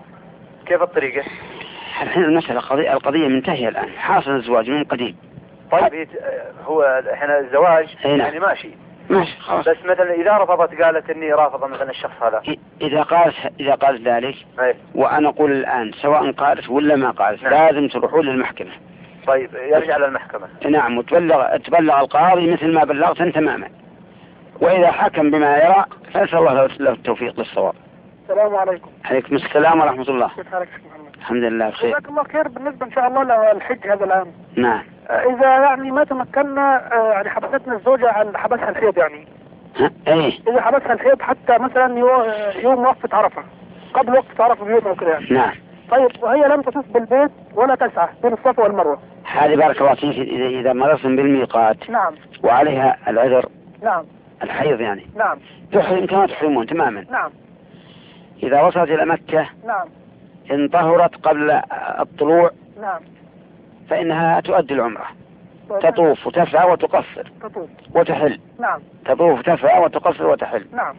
كيف الطريقة؟ الحين المسألة قضية القضية منتهية الآن، حاصل الزواج من قديم. طيب هو الحين الزواج يعني ماشي. ماشي خلاص. بس مثلا إذا رفضت قالت إني رافضة مثلا الشخص هذا. إذا قالت إذا قالت ذلك. أيه. وأنا أقول الآن سواء قالت ولا ما قالت. نعم. لازم تروحون للمحكمة. طيب يرجع للمحكمة. نعم وتبلغ تبلغ القاضي مثل ما بلغت أنت تماما. وإذا حكم بما يرى فنسأل الله له التوفيق للصواب. السلام عليكم. عليكم السلام ورحمة الله. كيف حالك شيخ محمد؟ الحمد لله بخير. جزاك الله خير. بالنسبة إن شاء الله للحج هذا العام. نعم. إذا يعني ما تمكنا يعني حبستنا الزوجة عن حبسها الحيض يعني. ها؟ إيه. إذا حبسها الحيض حتى مثلا يوم وقفة عرفة قبل وقفة عرفة بيوم وكذا يعني. نعم. طيب وهي لم تطوف بالبيت ولا تسعى بين الصفا والمروة. هذه بارك الله فيك إذا إذا مررتم بالميقات. نعم. وعليها العذر. نعم. الحيض يعني. نعم. تحرم كما تحرمون تماما. نعم. إذا وصلت إلى مكة. نعم. إن طهرت قبل الطلوع. نعم. فإنها تؤدي العمرة. تطوف وتسعى وتقصر. تطوف. وتحل. نعم. تطوف وتسعى وتقصر وتحل. نعم.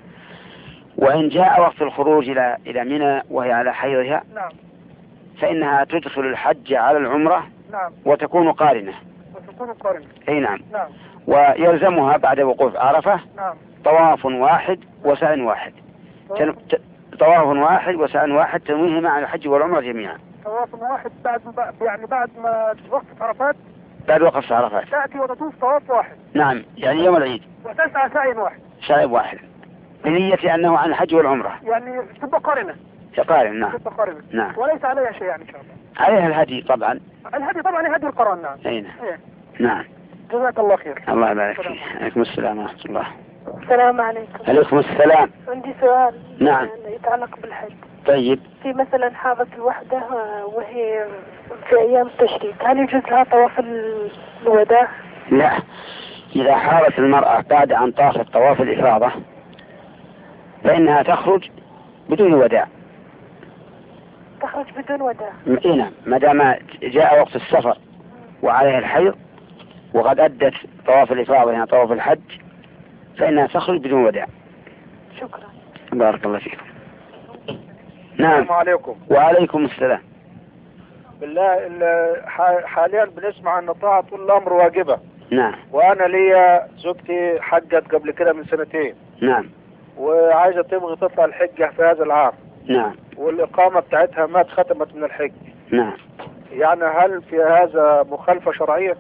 وإن جاء وقت الخروج إلى إلى منى وهي على حيضها. نعم. فإنها تدخل الحج على العمرة. نعم. وتكون قارنة. وتكون قارنة. أي نعم. نعم. ويلزمها بعد وقوف عرفة. نعم. طواف واحد وسعي واحد. تن... ت... طواف واحد وسعي واحد تنويهما على الحج والعمرة جميعا. طواف واحد بعد يعني بعد ما وقت عرفات. بعد وقت عرفات. تأتي وتطوف طواف واحد. نعم يعني يوم العيد. وتسعى سعي واحد. سعي واحد. بنية أنه عن الحج والعمرة. يعني تبقى قارنة. قارنة نعم. تبقى قارنة. نعم. وليس عليها شيء يعني إن شاء الله. عليها الهدي طبعا. الهدي طبعا هدي القران. نعم. أي نعم. إيه. نعم. جزاك الله خير. الله يبارك فيك. عليكم السلام ورحمة الله. السلام عليكم. عليكم السلام. عندي سؤال. نعم. يتعلق بالحج. طيب. في مثلا حاضت الوحدة وهي في أيام التشريق، هل يجوز لها طواف الوداع؟ لا، إذا حارت المرأة بعد أن طافت طواف الإفاضة فإنها تخرج بدون وداع. تخرج بدون وداع؟ إيه نعم، ما دام جاء وقت السفر وعليها الحيض وقد أدت طواف الإفاضة يعني طواف الحج فإنها تخرج بدون وداع. شكرا. بارك الله فيكم. نعم. السلام عليكم. وعليكم السلام. بالله حاليا بنسمع ان طاعة الامر واجبة. نعم. وانا ليا زوجتي حجت قبل كده من سنتين. نعم. وعايزة تبغي تطلع الحجة في هذا العام. نعم. والاقامة بتاعتها ما اتختمت من الحج. نعم. يعني هل في هذا مخالفة شرعية؟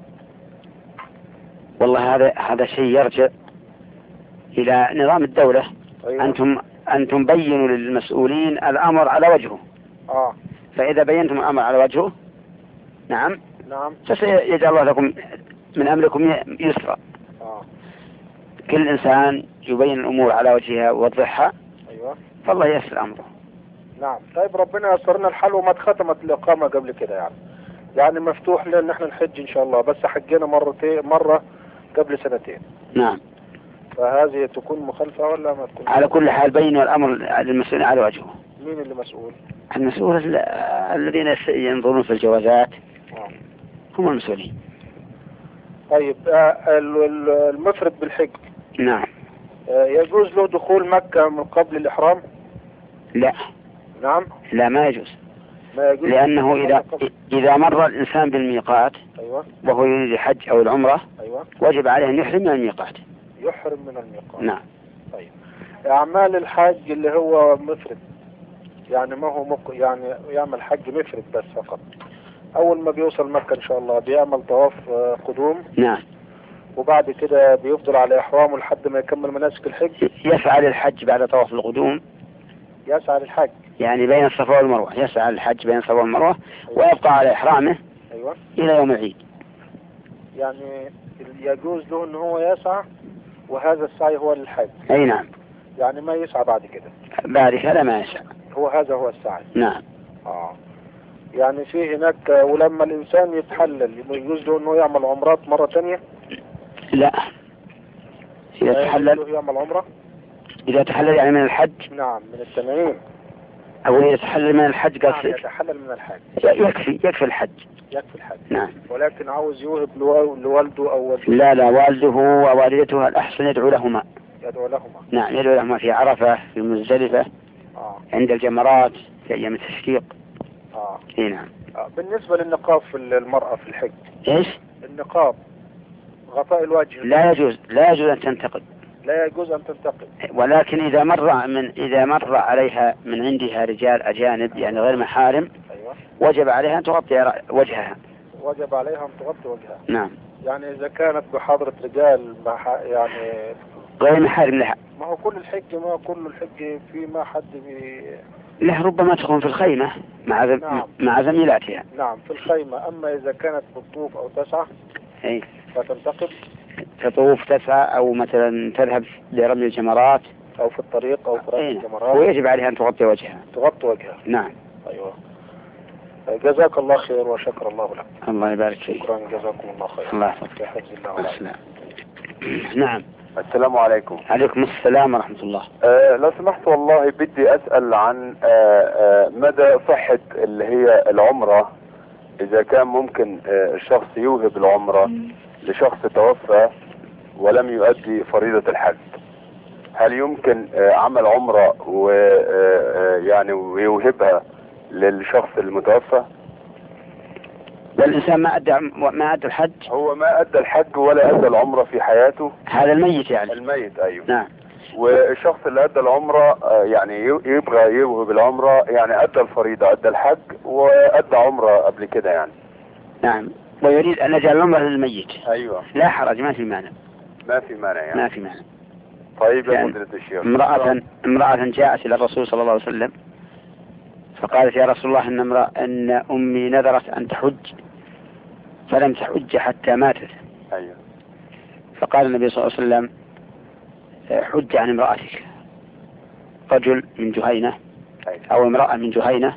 والله هذا هذا شيء يرجع الى نظام الدولة. أيوة. انتم انتم بينوا للمسؤولين الامر على وجهه. اه. فاذا بينتم الامر على وجهه نعم نعم فسيجعل الله لكم من امركم يسرا. اه. كل انسان يبين الامور على وجهها ويوضحها. ايوه. فالله ييسر امره. نعم. طيب ربنا يسر لنا الحل وما اتختمت الاقامة قبل كده يعني. يعني مفتوح لنا ان احنا نحج ان شاء الله، بس حجينا مرتين مرة قبل سنتين. نعم. فهذه تكون مخالفة ولا ما تكون؟ على كل حال بينوا الامر للمسؤولين على وجهه. مين اللي مسؤول؟ المسؤول الذين ينظرون في الجوازات. آه. هم المسؤولين. طيب آه المفرد بالحج. نعم. آه يجوز له دخول مكة من قبل الإحرام؟ لا. نعم. لا ما يجوز. ما يجوز. لأنه إذا إذا مر الإنسان بالميقات. أيوة. وهو يريد الحج أو العمرة. أيوة. وجب عليه أن يحرم من الميقات. يحرم من الميقات. نعم. طيب أعمال الحج اللي هو مفرد يعني ما هو مك... يعني يعمل حج مفرد بس فقط. أول ما بيوصل مكة إن شاء الله بيعمل طواف قدوم. نعم. وبعد كده بيفضل على إحرامه لحد ما يكمل مناسك الحج؟ يسعى للحج بعد طواف القدوم. يسعى للحج يعني بين الصفا والمروة، يسعى للحج بين الصفا والمروة. أيوة. ويبقى على إحرامه. أيوة. إلى يوم العيد. يعني يجوز له إن هو يسعى وهذا السعي هو للحج. أي نعم. يعني ما يسعى بعد كده. بعد كده ما يسعى. هو هذا هو السعي. نعم. آه. يعني في هناك ولما الإنسان يتحلل يجوز له إنه يعمل عمرات مرة تانية؟ لا. إذا تحلل يعمل عمرة؟ إذا تحلل يعني من الحج؟ نعم من التنعيم. أو يتحلل من الحج قصدك؟ نعم يتحلل من الحج. يكفي يكفي الحج. يكفي الحج. نعم. ولكن عاوز يوهب لوالده أو والده. لا لا، والده ووالدته الأحسن يدعو لهما. يدعو لهما. نعم يدعو لهما في عرفة في مزدلفة. آه. عند الجمرات في أيام التشريق. آه. إيه نعم. آه. بالنسبة للنقاب في المرأة في الحج. إيش؟ النقاب غطاء الوجه. لا يجوز لا يجوز أن تنتقد. لا يجوز أن تنتقد. ولكن إذا مر من إذا مر عليها من عندها رجال أجانب يعني غير محارم. أيوة. وجب عليها أن تغطي وجهها. وجب عليها أن تغطي وجهها. نعم. يعني إذا كانت بحضرة رجال يعني غير محارم لها. ما هو كل الحج ما هو كل الحج في ما حد بي... له ربما تكون في الخيمة مع ذ... نعم. مع زميلاتها. نعم في الخيمة. أما إذا كانت بالطوف أو تسعى أي فتنتقب. تطوف تسعى أو مثلا تذهب لرمي الجمرات أو في الطريق أو في رمي الجمرات. ويجب عليها أن تغطي وجهها. تغطي وجهها. نعم. أيوة. جزاك الله خير وشكر الله لك. الله يبارك فيك. شكرا جزاكم الله خير. الله يحفظك. حفظ الله والسلام. نعم. السلام عليكم. عليكم السلام ورحمة الله. أه لو سمحت والله بدي أسأل عن أه أه مدى صحة اللي هي العمرة، إذا كان ممكن أه الشخص يوهب العمرة لشخص توفى ولم يؤدي فريضة الحج، هل يمكن أه عمل عمرة ويعني ويوهبها للشخص المتوفى؟ والإنسان ما أدى ما أدى الحج. هو ما أدى الحج ولا أدى العمرة في حياته. هذا الميت يعني. الميت أيوه. نعم. والشخص اللي أدى العمرة يعني يبغى يوهب العمرة، يعني أدى الفريضة أدى الحج وأدى عمرة قبل كده يعني. نعم. ويريد أن يجعل العمرة للميت. أيوه. لا حرج، ما في مانع. ما في مانع يعني. ما في مانع. طيب يا فضيلة الشيخ. امرأة امرأة جاءت إلى الرسول صلى الله عليه وسلم فقالت يا رسول الله إن امرأة إن أمي نذرت أن تحج فلم تحج حتى ماتت. أيوه. فقال النبي صلى الله عليه وسلم حج عن امرأتك. رجل من جهينة أيوه. أو امرأة من جهينة،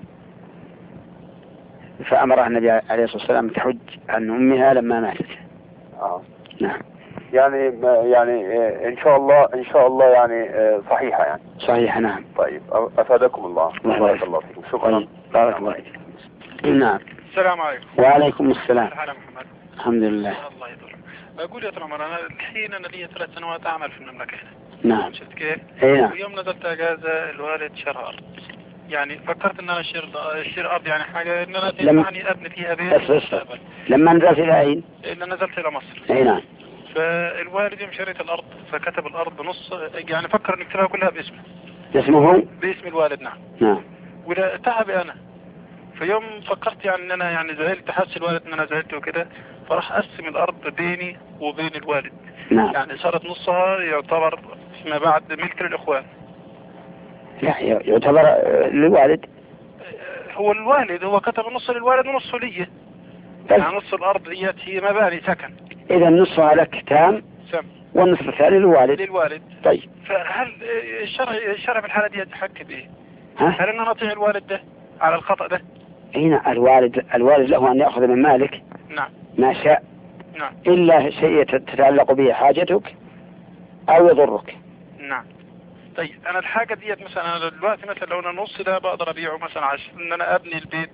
فأمرها النبي عليه الصلاة والسلام تحج عن أمها لما ماتت. آه. نعم. يعني يعني إن شاء الله إن شاء الله يعني صحيحة يعني. صحيحة نعم. طيب أفادكم الله. بارك الله فيكم. شكرا. بارك الله فيك. نعم. السلام عليكم. وعليكم السلام. حالة محمد. الحمد لله. الله يضر. أقول يا طال عمر أنا الحين أنا لي ثلاث سنوات أعمل في المملكة هنا. نعم. شفت كيف؟ أي نعم. ويوم نزلت أجازة الوالد شرى أرض. يعني فكرت إن أنا أشتري أشتري أرض يعني حاجة إن أنا تنفعني أبني فيها بيت. بس بس. لما نزلت إلى أين؟ إن نزلت إلى مصر. أي نعم. فالوالد يوم شريت الأرض فكتب الأرض بنص، يعني فكر إن يكتبها كلها باسمه. اسمه؟ باسم الوالد نعم. نعم. ولا تعبي أنا. في يوم فكرت يعني إن أنا يعني زعلت، حس الوالد إن أنا زعلت وكده، فراح أقسم الأرض بيني وبين الوالد. نعم. يعني صارت نصها يعتبر فيما بعد ملك للإخوان. لا يعتبر للوالد. هو الوالد هو كتب نص للوالد ونصه لي. يعني نص الأرض ديت هي مباني سكن. إذا نصها لك تام. سم. والنصف الثاني للوالد. للوالد. طيب. فهل الشرع الشرع في الحالة دي يتحكم بإيه؟ ها؟ هل أنا نطيع الوالد ده على الخطأ ده؟ هنا الوالد الوالد له أن يأخذ من مالك. نعم. ما شاء. نعم. إلا شيء تتعلق به حاجتك أو يضرك. نعم. طيب أنا الحاجة ديت مثلا أنا دلوقتي مثلا لو أنا نص ده بقدر أبيعه مثلا عشان إن أنا أبني البيت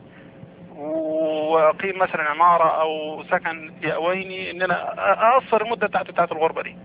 وأقيم مثلا عمارة أو سكن يأويني إن أنا أقصر المدة بتاعت بتاعت الغربة دي.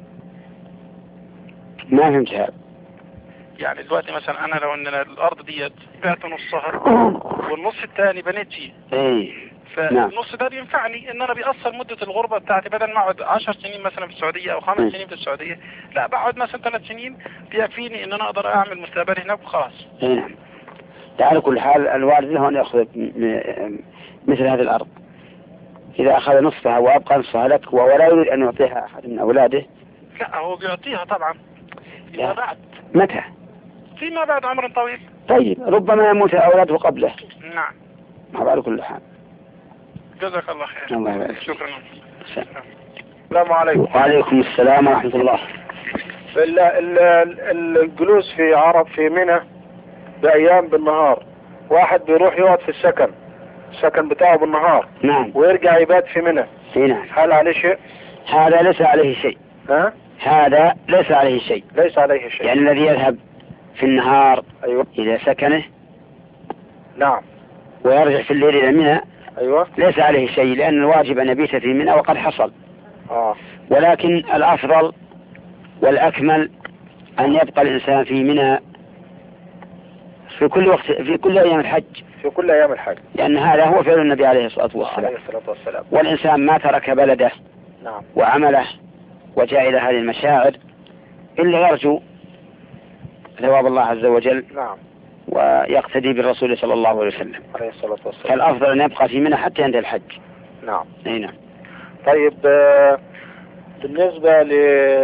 ما فهمت هذا. يعني دلوقتي مثلا أنا لو إن الأرض ديت بعت نصها والنص الثاني بنيت فيه. إيه. فالنص ده بينفعني ان انا بيأثر مدة الغربة بتاعتي، بدل ما اقعد عشر سنين مثلا في السعودية او خمس سنين في السعودية، لا بقعد مثلا ثلاث سنين بيكفيني ان انا اقدر اعمل مستقبلي هناك وخلاص. نعم. على كل حال الوالد له ان ياخذ مثل هذه الارض إذا أخذ نصفها وأبقى نصفها لك وهو لا يريد أن يعطيها أحد من أولاده؟ لا هو بيعطيها طبعا فيما بعد. متى؟ فيما بعد عمر طويل. طيب ربما يموت أولاده قبله. نعم. ما على كل حال. جزاك الله خير. الله يبارك. شكرا. السلام عليكم. وعليكم السلام ورحمة الله. ال- ال- الجلوس في عرب في منى بأيام بالنهار، واحد بيروح يقعد في السكن السكن بتاعه بالنهار نعم ويرجع يبات في منى، نعم، هل عليه شيء؟ هذا ليس عليه شيء. ها؟ هذا ليس عليه شيء. ليس عليه شيء. يعني الذي يذهب في النهار أيوة. إلى سكنه نعم ويرجع في الليل إلى منى أيوة ليس عليه شيء، لأن الواجب أن يبيت في منى وقد حصل. آه. ولكن الأفضل والأكمل أن يبقى الإنسان في منى في كل وقت، في كل أيام الحج، في كل أيام الحج، لأن هذا هو فعل النبي عليه الصلاة والسلام. عليه الصلاة والسلام. والإنسان ما ترك بلده نعم وعمله وجاء إلى هذه المشاعر إلا يرجو ثواب الله عز وجل. نعم. ويقتدي بالرسول صلى الله عليه وسلم عليه الصلاة والسلام. فالأفضل أن يبقى في منى حتى ينتهي الحج. نعم. أي نعم. طيب آه، بالنسبة ل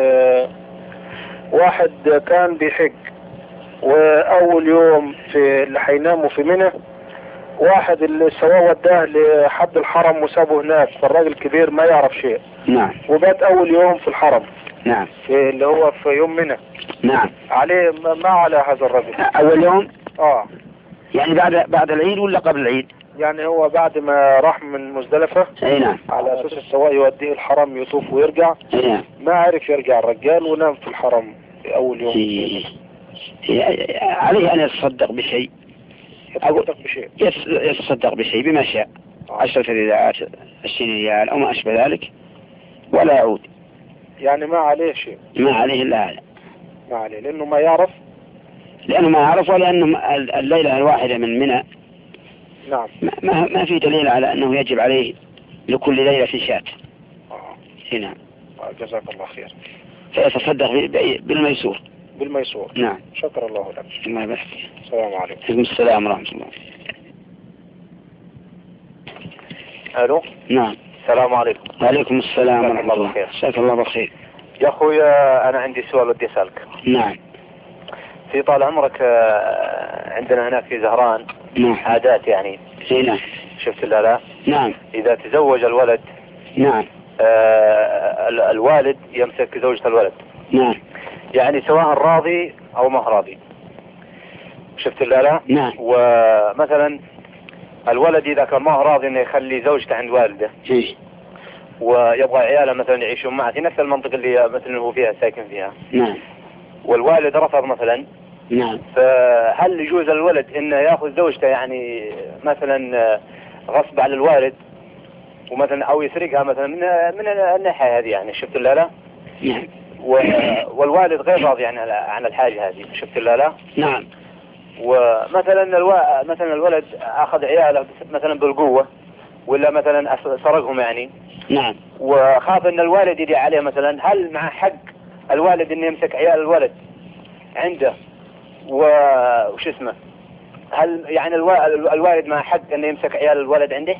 واحد كان بيحج وأول يوم في اللي حيناموا في منى، واحد اللي سواه وداه لحد الحرم وسابه هناك، فالراجل كبير ما يعرف شيء. نعم. وبات أول يوم في الحرم. نعم. في اللي هو في يوم منى. نعم. عليه ما على هذا الرجل؟ أول يوم؟ آه. يعني بعد بعد العيد ولا قبل العيد؟ يعني هو بعد ما راح من مزدلفة. اي نعم. على اساس السواق يوديه الحرم يطوف ويرجع. اي نعم. ما عرف يرجع الرجال ونام في الحرم في اول يوم. إيه. إيه. عليه ان يتصدق بشيء. يتصدق بشيء. يتصدق بشيء بما شاء. عشرة ريالات، عشرين ريال او ما اشبه ذلك، ولا يعود. يعني ما عليه شيء. ما عليه الا هذا. ما عليه لانه ما يعرف. لانه ما يعرف، ولانه الليلة الواحدة من منى. نعم. ما ما في دليل على انه يجب عليه لكل ليلة شاة. اه. نعم. جزاك الله خير. فيتصدق بالميسور. بالميسور. نعم. شكر الله لك. الله يبارك. السلام عليكم. وعليكم السلام ورحمة الله. الو. نعم. السلام عليكم. وعليكم السلام ورحمة الله. جزاك الله بالخير. يا اخويا انا عندي سؤال ودي اسالك. نعم. في طال عمرك عندنا هناك في زهران نعم. عادات يعني. نعم. شفت لا لا؟ نعم. اذا تزوج الولد. نعم. آه الوالد يمسك زوجة الولد. نعم. يعني سواء راضي او ما راضي. شفت لا لا؟ نعم. ومثلا الولد اذا كان ما راضي انه يخلي زوجته عند والده. إيه. ويبغى عياله مثلا يعيشون معه في نفس المنطقة اللي مثلا هو فيها ساكن فيها. نعم. والوالد رفض مثلا. نعم. فهل يجوز الولد انه ياخذ زوجته يعني مثلا غصب على الوالد ومثلا او يسرقها مثلا من من الناحية هذه يعني. شفت لا لا؟ نعم. والوالد غير راضي عن عن الحاجة هذه. شفت لا لا؟ نعم. ومثلا الو... مثلا الولد اخذ عياله مثلا بالقوة ولا مثلا سرقهم يعني. نعم. وخاف ان الوالد يدي عليه مثلا، هل مع حق الوالد انه يمسك عيال الولد عنده وش اسمه؟ هل يعني الو... الوالد مع حق انه يمسك عيال الولد عنده؟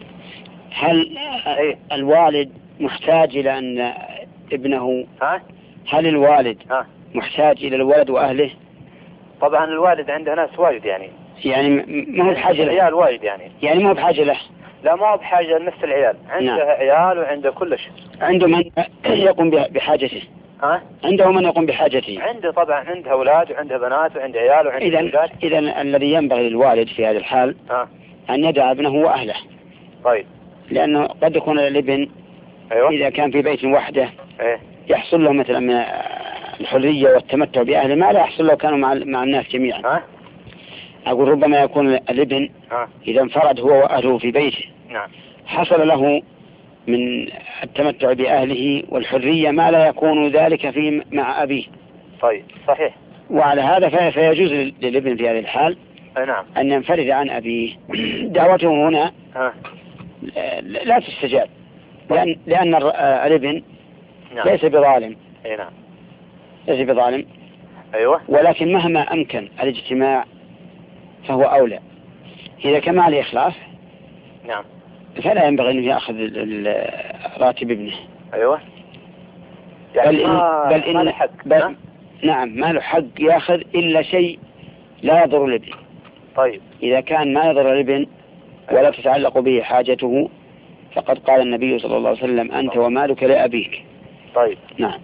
هل ايه؟ الوالد محتاج الى ان ابنه ها؟ هل الوالد ها؟ محتاج الى الولد واهله؟ طبعا الوالد عنده ناس وايد يعني. يعني ما هو بحاجة له. عيال وايد يعني. يعني ما هو بحاجة له. لا ما هو بحاجة لنفس العيال، عنده نعم. عيال وعنده كل شيء. عنده من يقوم بحاجته. ها؟ عنده من يقوم بحاجته. عنده طبعا، عنده أولاد وعنده بنات وعنده عيال وعنده إذن أولاد. إذا الذي ينبغي للوالد في هذا الحال ها؟ أن يدع ابنه وأهله. طيب. لأنه قد يكون الابن أيوة. إذا كان في بيت وحده إيه؟ يحصل له مثلا من الحرية والتمتع بأهله ما لا يحصل له كانوا مع مع الناس جميعا. ها؟ أقول ربما يكون الابن ها؟ إذا انفرد هو وأهله في بيته. نعم. حصل له من التمتع بأهله والحرية ما لا يكون ذلك في مع أبيه. طيب صحيح. وعلى هذا فيجوز للابن في هذه الحال أي نعم. أن ينفرد عن أبيه. دعوته هنا ها؟ لا تستجاب لأن, لأن الابن نعم. ليس بظالم. أي نعم. ليس بظالم. أيوة. ولكن مهما أمكن الاجتماع فهو أولى إذا كمال إخلاص. نعم. فلا ينبغي أنه يأخذ ال- ال- راتب ابنه. أيوة. يعني بل إن بل إن حق. بل نعم ما له حق يأخذ إلا شيء لا يضر الابن. طيب. إذا كان ما يضر الابن ولا تتعلق به حاجته فقد قال النبي صلى الله عليه وسلم أنت ومالك لأبيك. طيب. نعم.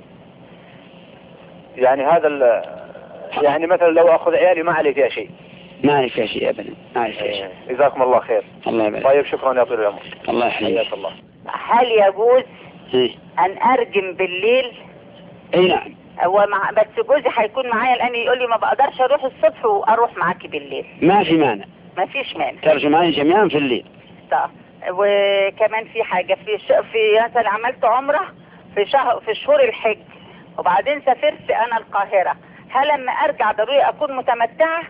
يعني هذا ال يعني مثلا لو أخذ عيالي ما عليه فيها شيء. ما عليه فيها شيء أبدا. ما عليه فيها شيء. جزاكم الله خير. الله يبارك. طيب شكرا يا طويل العمر. الله يحييك. حياك الله. هل يجوز إيه؟ ان ارجم بالليل؟ اي نعم. هو مع... بس جوزي هيكون معايا لان يقول لي ما بقدرش اروح الصبح واروح معاكي بالليل. ما في مانع. ما فيش مانع. ترجمان جميعا في الليل. طب وكمان في حاجة في ش... في مثلا عملت عمرة في شهر في شهور الحج وبعدين سافرت انا القاهرة، هل لما ارجع ضروري اكون متمتعة؟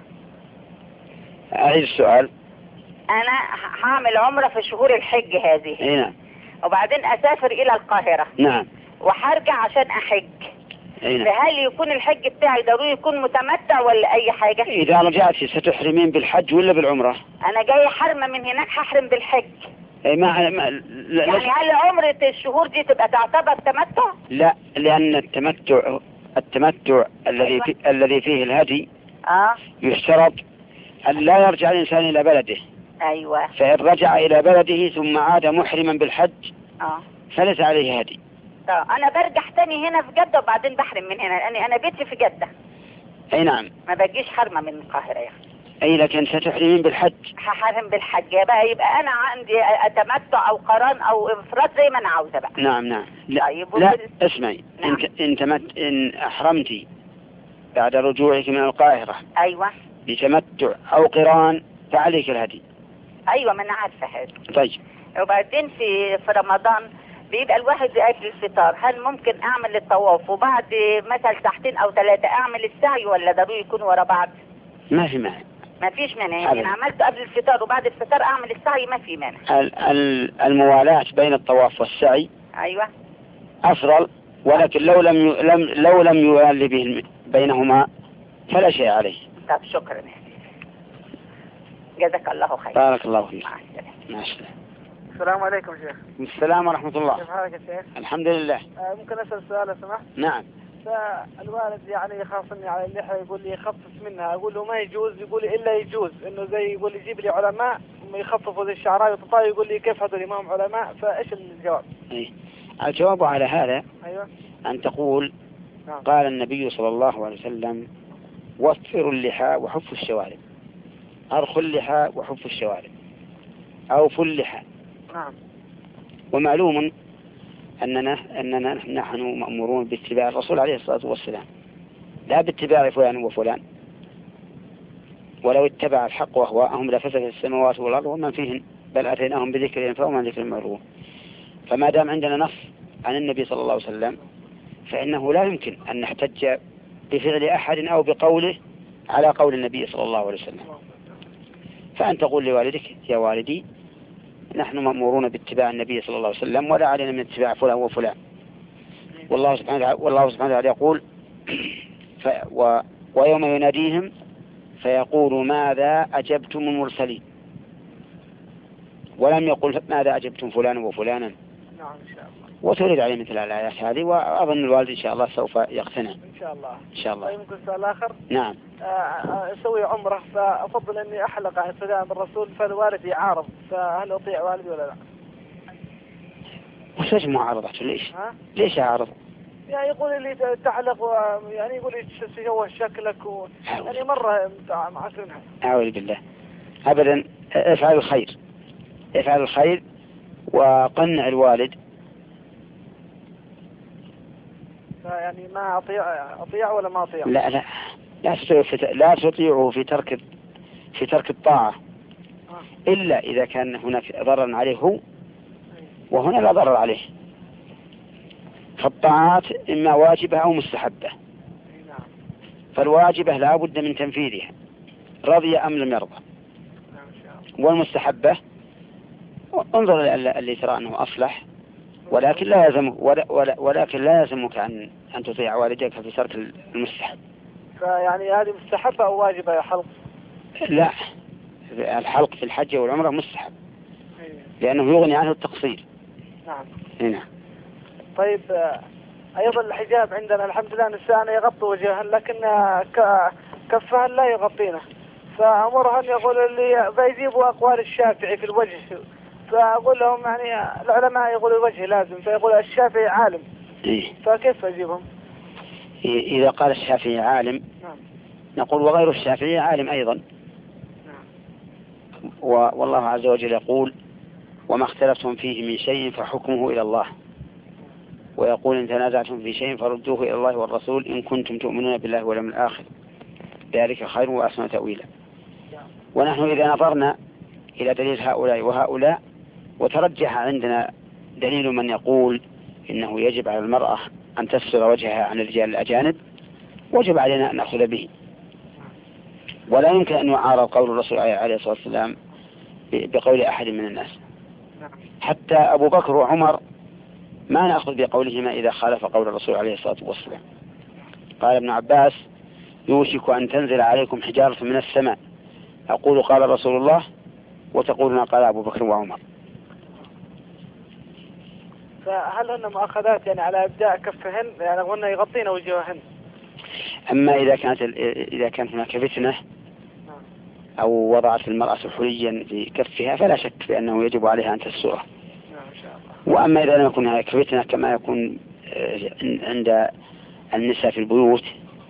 أعيد السؤال. انا ه- هعمل عمرة في شهور الحج هذه. اي نعم. وبعدين اسافر الى القاهرة. نعم. وهرجع عشان احج. اي نعم. فهل يكون الحج بتاعي ضروري يكون متمتع ولا اي حاجة؟ إذا رجعت ستحرمين بالحج ولا بالعمرة؟ انا جاي حرمة من هناك هحرم بالحج. اي ما, ما لا يعني هل عمرة الشهور دي تبقى تعتبر تمتع؟ لا لأن التمتع التمتع الذي أيوة. في الذي فيه الهدي اه يشترط أن لا يرجع الإنسان إلى بلده. ايوه. فإن رجع إلى بلده ثم عاد محرما بالحج اه فليس عليه هدي. طب انا برجع تاني هنا في جدة وبعدين بحرم من هنا لاني انا بيتي في جدة. أي نعم. ما بجيش حرمة من القاهرة يعني. أي لكن ستحرمين بالحج. هحرم بالحج بقى يبقى انا عندي اتمتع او قران او افراط زي ما انا عاوزة بقى. نعم نعم. لا, طيب لا وبال- اسمعي. نعم. انت إن, تمت إن أحرمتي بعد رجوعك من القاهرة ايوه بتمتع أو قران فعليك الهدي. ايوه ما انا عارفة هذا. طيب. وبعدين في في رمضان بيبقى الواحد قبل الفطار، هل ممكن اعمل الطواف وبعد مثلا ساعتين او ثلاثة اعمل السعي ولا ضروري يكون ورا بعض؟ ما في مانع. ما فيش مانع يعني أبدا. انا عملت قبل الفطار وبعد الفطار اعمل السعي ما في مانع. ال- ال- الموالاة بين الطواف والسعي ايوه أفضل، ولكن لو لم ي... لم لو لم يوالي به بينهما فلا شيء عليه. طب شكرا. جزاك الله خير. بارك الله فيك. مع السلامة. مع السلامة. السلام عليكم شيخ. السلام ورحمة الله. كيف حالك يا شيخ؟ الحمد لله. آه ممكن اسال سؤال لو سمحت؟ نعم. فالوالد يعني يخاصمني على اللحية يقول لي خفف منها، اقول له ما يجوز، يقول لي الا يجوز، انه زي يقول لي جيب لي علماء يخففوا زي الشعراء والطاي، يقول لي كيف هذول الامام علماء، فايش الجواب؟ إيه. الجواب على هذا ايوه أن تقول نعم. قال النبي صلى الله عليه وسلم وفروا اللحى وحفوا الشوارب، أرخوا اللحى وحفوا الشوارب، أوفوا اللحى. نعم. ومعلوم أننا أننا نحن مأمورون باتباع الرسول عليه الصلاة والسلام لا باتباع فلان وفلان، ولو اتبع الحق وأهواءهم لفسدت السماوات والأرض ومن فيهن بل أتيناهم بذكرهم فهم عن ذكر المعرضون. فما دام عندنا نص عن النبي صلى الله عليه وسلم فإنه لا يمكن أن نحتج بفعل أحد أو بقوله على قول النبي صلى الله عليه وسلم. فأنت تقول لوالدك يا والدي نحن مأمورون باتباع النبي صلى الله عليه وسلم ولا علينا من اتباع فلان وفلان. والله سبحانه وتعالى والله سبحانه وتعالى يقول ف و ويوم يناديهم فيقول ماذا أجبتم المرسلين، ولم يقل ماذا أجبتم فلانا وفلانا. نعم إن شاء الله. وتريد عليه مثل الآيات هذه، وأظن الوالد إن شاء الله سوف يقتنع. إن شاء الله. إن شاء الله. طيب ممكن سؤال آخر؟ نعم. آه، أسوي عمرة فأفضل إني أحلق عن اقتداء بالرسول، فالوالد يعارض، فهل أطيع والدي ولا لا؟ وش وجه معارضته؟ ليش؟ ها؟ ليش أعارض؟ يعني يقول لي تحلق و... يعني يقول لي تشوه شكلك و... يعني مرة معاصرينها. أعوذ بالله. أبدا. افعل الخير، افعل الخير وقنع الوالد. يعني ما أطيع أطيع ولا ما أطيع؟ لا لا لا تطيعه في لا تطيعه في ترك في ترك الطاعة إلا إذا كان هناك ضرر عليه هو، وهنا لا ضرر عليه. فالطاعات إما واجبة أو مستحبة، فالواجبة لا بد من تنفيذها رضي أم لم يرضى، والمستحبة انظر اللي ترى أنه أصلح، ولكن لا يلزمك ولا ولا ولكن لا يلزمك أن أن تطيع والديك في ترك المستحب. فيعني هذه مستحبة أو واجبة يا حلق؟ لا، الحلق في الحج والعمرة مستحب. لأنه يغني عنه التقصير. نعم. هنا. طيب أيضا الحجاب عندنا الحمد لله نساءنا يغطوا وجههن لكن كفهن لا يغطينه، فأمرهن يقول اللي بيجيبوا أقوال الشافعي في الوجه، فأقول لهم يعني العلماء يقولوا الوجه لازم، فيقول الشافعي عالم. إيه؟ فكيف أجيبهم؟ إذا قال الشافعي عالم نعم. نقول وغير الشافعي عالم أيضا. نعم. والله عز وجل يقول وما اختلفتم فيه من شيء فحكمه إلى الله، ويقول إن تنازعتم في شيء فردوه إلى الله والرسول إن كنتم تؤمنون بالله واليوم الآخر ذلك خير وأحسن تأويلا. ونحن إذا نظرنا إلى دليل هؤلاء وهؤلاء وترجح عندنا دليل من يقول إنه يجب على المرأة أن تستر وجهها عن الرجال الأجانب، وجب علينا أن نأخذ به، ولا يمكن أن يعارض قول الرسول عليه الصلاة والسلام بقول أحد من الناس. حتى أبو بكر وعمر ما نأخذ بقولهما إذا خالف قول الرسول عليه الصلاة والسلام. قال ابن عباس يوشك أن تنزل عليكم حجارة من السماء أقول قال رسول الله وتقولنا قال أبو بكر وعمر. فهل هن مؤاخذات يعني على إبداء كفهن يعني هن يغطين وجوههن؟ أما إذا كانت إذا كان هناك فتنة أو وضعت المرأة حليا في كفها فلا شك بأنه يجب عليها أن تستره. وأما إذا لم يكن هناك فتنة كما يكون عند النساء في البيوت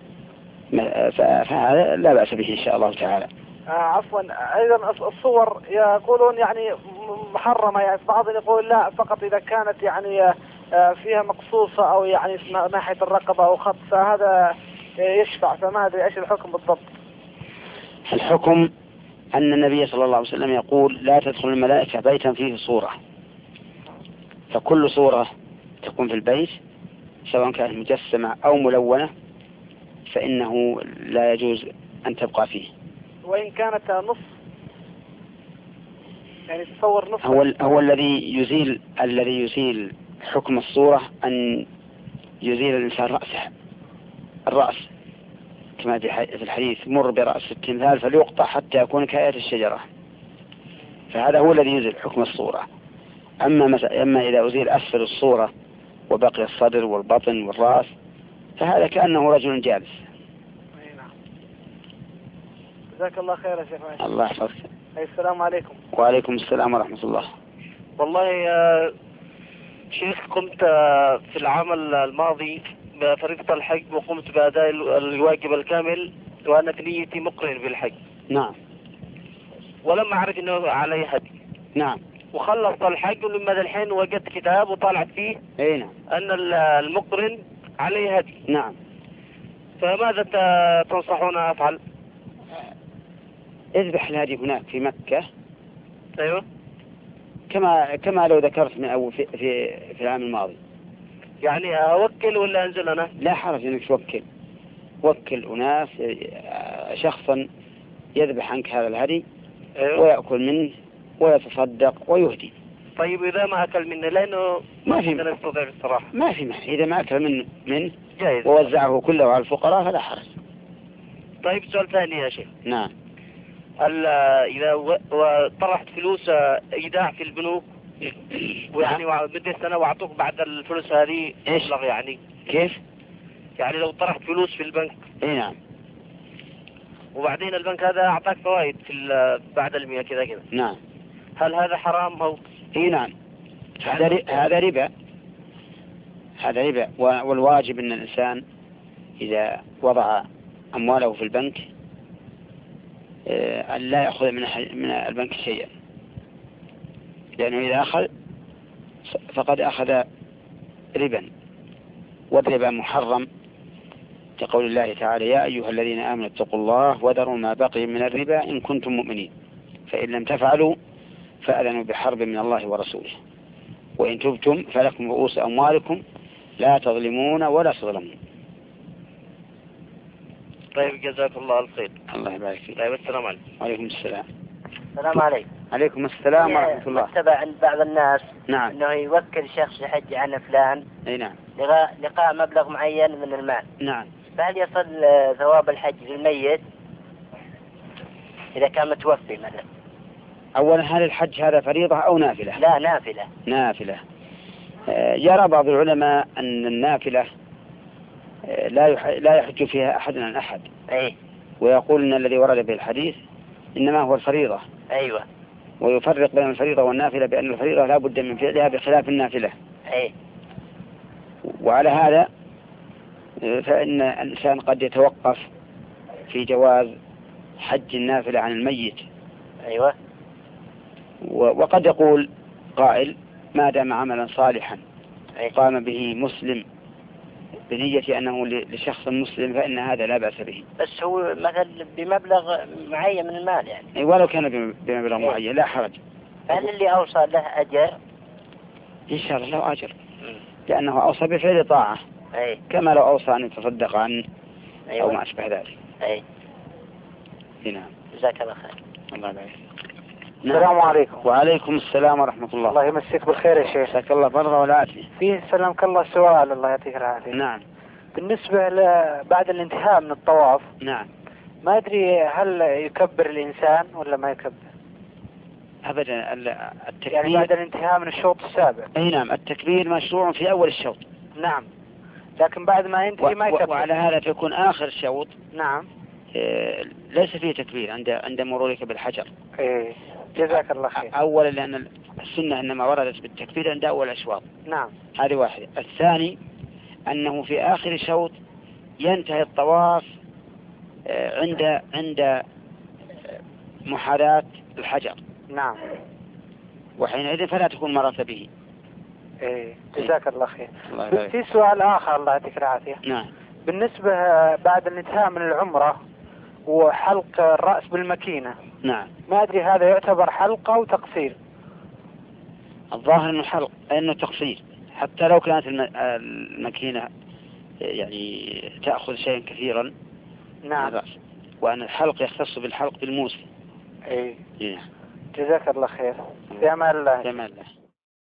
فهذا لا بأس به إن شاء الله تعالى. آه عفوا أيضا الصور يقولون يعني محرمة، يعني بعضهم يقول لا فقط إذا كانت يعني آه فيها مقصوصة أو يعني ناحية الرقبة أو خط، فهذا يشفع، فما أدري إيش الحكم بالضبط. الحكم أن النبي صلى الله عليه وسلم يقول لا تدخل الملائكة بيتا فيه صورة، فكل صورة تكون في البيت سواء كانت مجسمة أو ملونة فإنه لا يجوز أن تبقى فيه. وإن كانت نص يعني تصور نص هو, هو الذي يزيل الذي يزيل حكم الصورة أن يزيل الإنسان رأسه الرأس كما في الحديث مر برأس التمثال فليقطع حتى يكون كآية الشجرة، فهذا هو الذي يزيل حكم الصورة. أما, أما إذا أزيل أسفل الصورة وبقي الصدر والبطن والرأس فهذا كأنه رجل جالس. جزاك الله خير يا شيخ. الله يحفظك. السلام عليكم. وعليكم السلام ورحمة الله. والله يا شيخ قمت في العام الماضي بفريضة الحج وقمت بأداء الواجب الكامل وأنا في نيتي مقرن بالحج. نعم. ولم أعرف أنه علي هدي. نعم. وخلصت الحج ولما الحين وجدت كتاب وطالعت فيه أي نعم. أن المقرن عليه هدي. نعم. فماذا تنصحون أفعل؟ اذبح الهدي هناك في مكة. أيوة. كما كما لو ذكرت من أول في في في العام الماضي. يعني أوكل ولا أنزل أنا؟ لا حرج إنك توكل. وكل أناس شخصا يذبح عنك هذا الهدي. أيوة. ويأكل منه ويتصدق ويهدي. طيب إذا ما أكل منه لأنه ما في نستطيع الصراحة. ما في معنى إذا ما أكل منه منه جايز. ووزعه كله على الفقراء فلا حرج. طيب سؤال ثاني يا شيخ. نعم. إذا طرحت فلوس إيداع في البنوك ويعني بدي سنة وأعطوك بعد الفلوس هذه مبلغ يعني كيف؟ يعني لو طرحت فلوس في البنك. إيه نعم. وبعدين البنك هذا أعطاك فوائد في بعد المية كذا كذا. نعم. هل هذا حرام أو؟ إيه نعم. هذا هذا ربا. هذا ربا والواجب أن الإنسان إذا وضع أمواله في البنك أن لا يأخذ من من البنك شيئا، لأنه إذا أخذ فقد أخذ ربا، والربا محرم كقول الله تعالى يا أيها الذين آمنوا اتقوا الله وذروا ما بقي من الربا إن كنتم مؤمنين فإن لم تفعلوا فأذنوا بحرب من الله ورسوله وإن تبتم فلكم رؤوس أموالكم لا تظلمون ولا تظلمون. طيب جزاك الله الخير. الله يبارك فيك. طيب السلام عليكم. وعليكم السلام. السلام عليكم. عليكم السلام ورحمة الله. مكتبة عند بعض الناس. نعم. انه يوكل شخص يحج عن فلان. اي نعم. لقاء, لقاء مبلغ معين من المال. نعم. فهل يصل ثواب الحج للميت اذا كان متوفي مثلا؟ أولا هل الحج هذا فريضة أو نافلة؟ لا نافلة. نافلة. يرى بعض العلماء أن النافلة لا لا يحج فيها أحد عن أحد. أي. ويقول أن الذي ورد به الحديث إنما هو الفريضة. أيوة. ويفرق بين الفريضة والنافلة بأن الفريضة لا بد من فعلها بخلاف النافلة. أي. وعلى هذا فإن الإنسان قد يتوقف في جواز حج النافلة عن الميت. أيوة. وقد يقول قائل ما دام عملا صالحا قام به مسلم بنية أنه لشخص مسلم فإن هذا لا بأس به. بس هو مثلا بمبلغ معين من المال يعني. ولو كان بمبلغ معين لا حرج. هل اللي أوصى له أجر؟ إن شاء الله له أجر، لأنه أوصى بفعل طاعة. أي. كما لو أوصى أن يتصدق عنه. أيوة. أو ما أشبه ذلك. أي. نعم. جزاك الله خير. الله يبارك. السلام عليكم. وعليكم السلام ورحمة الله. الله يمسيك بالخير يا شيخ. جزاك الله فرضا والعافية. فيه سلامك الله سؤال الله يعطيك العافية. نعم. بالنسبة بعد الانتهاء من الطواف. نعم. ما أدري هل يكبر الإنسان ولا ما يكبر؟ أبدا التكبير يعني بعد الانتهاء من الشوط السابع. أي نعم التكبير مشروع في أول الشوط. نعم. لكن بعد ما ينتهي ما يكبر. وعلى هذا فيكون آخر الشوط. نعم. إيه ليس فيه تكبير عند عند مرورك بالحجر. إيه جزاك الله خير. أولا لأن السنة إنما وردت بالتكبير عند أول أشواط. نعم. هذه واحدة. الثاني أنه في آخر الشوط ينتهي الطواف عند عند محاذاة الحجر. نعم. وحينئذ فلا تكون مرت به. إيه جزاك الله خير. الله في سؤال آخر الله يعطيك العافية. نعم. بالنسبة بعد الانتهاء من العمرة وحلق الرأس بالمكينة. نعم. ما أدري هذا يعتبر حلق أو تقصير؟ الظاهر إنه حلق إنه تقصير، حتى لو كانت المكينة يعني تأخذ شيئا كثيرا. نعم. وأن الحلق يختص بالحلق بالموس. إيه. إيه. جزاك الله خير. في أمان الله. في أمان الله.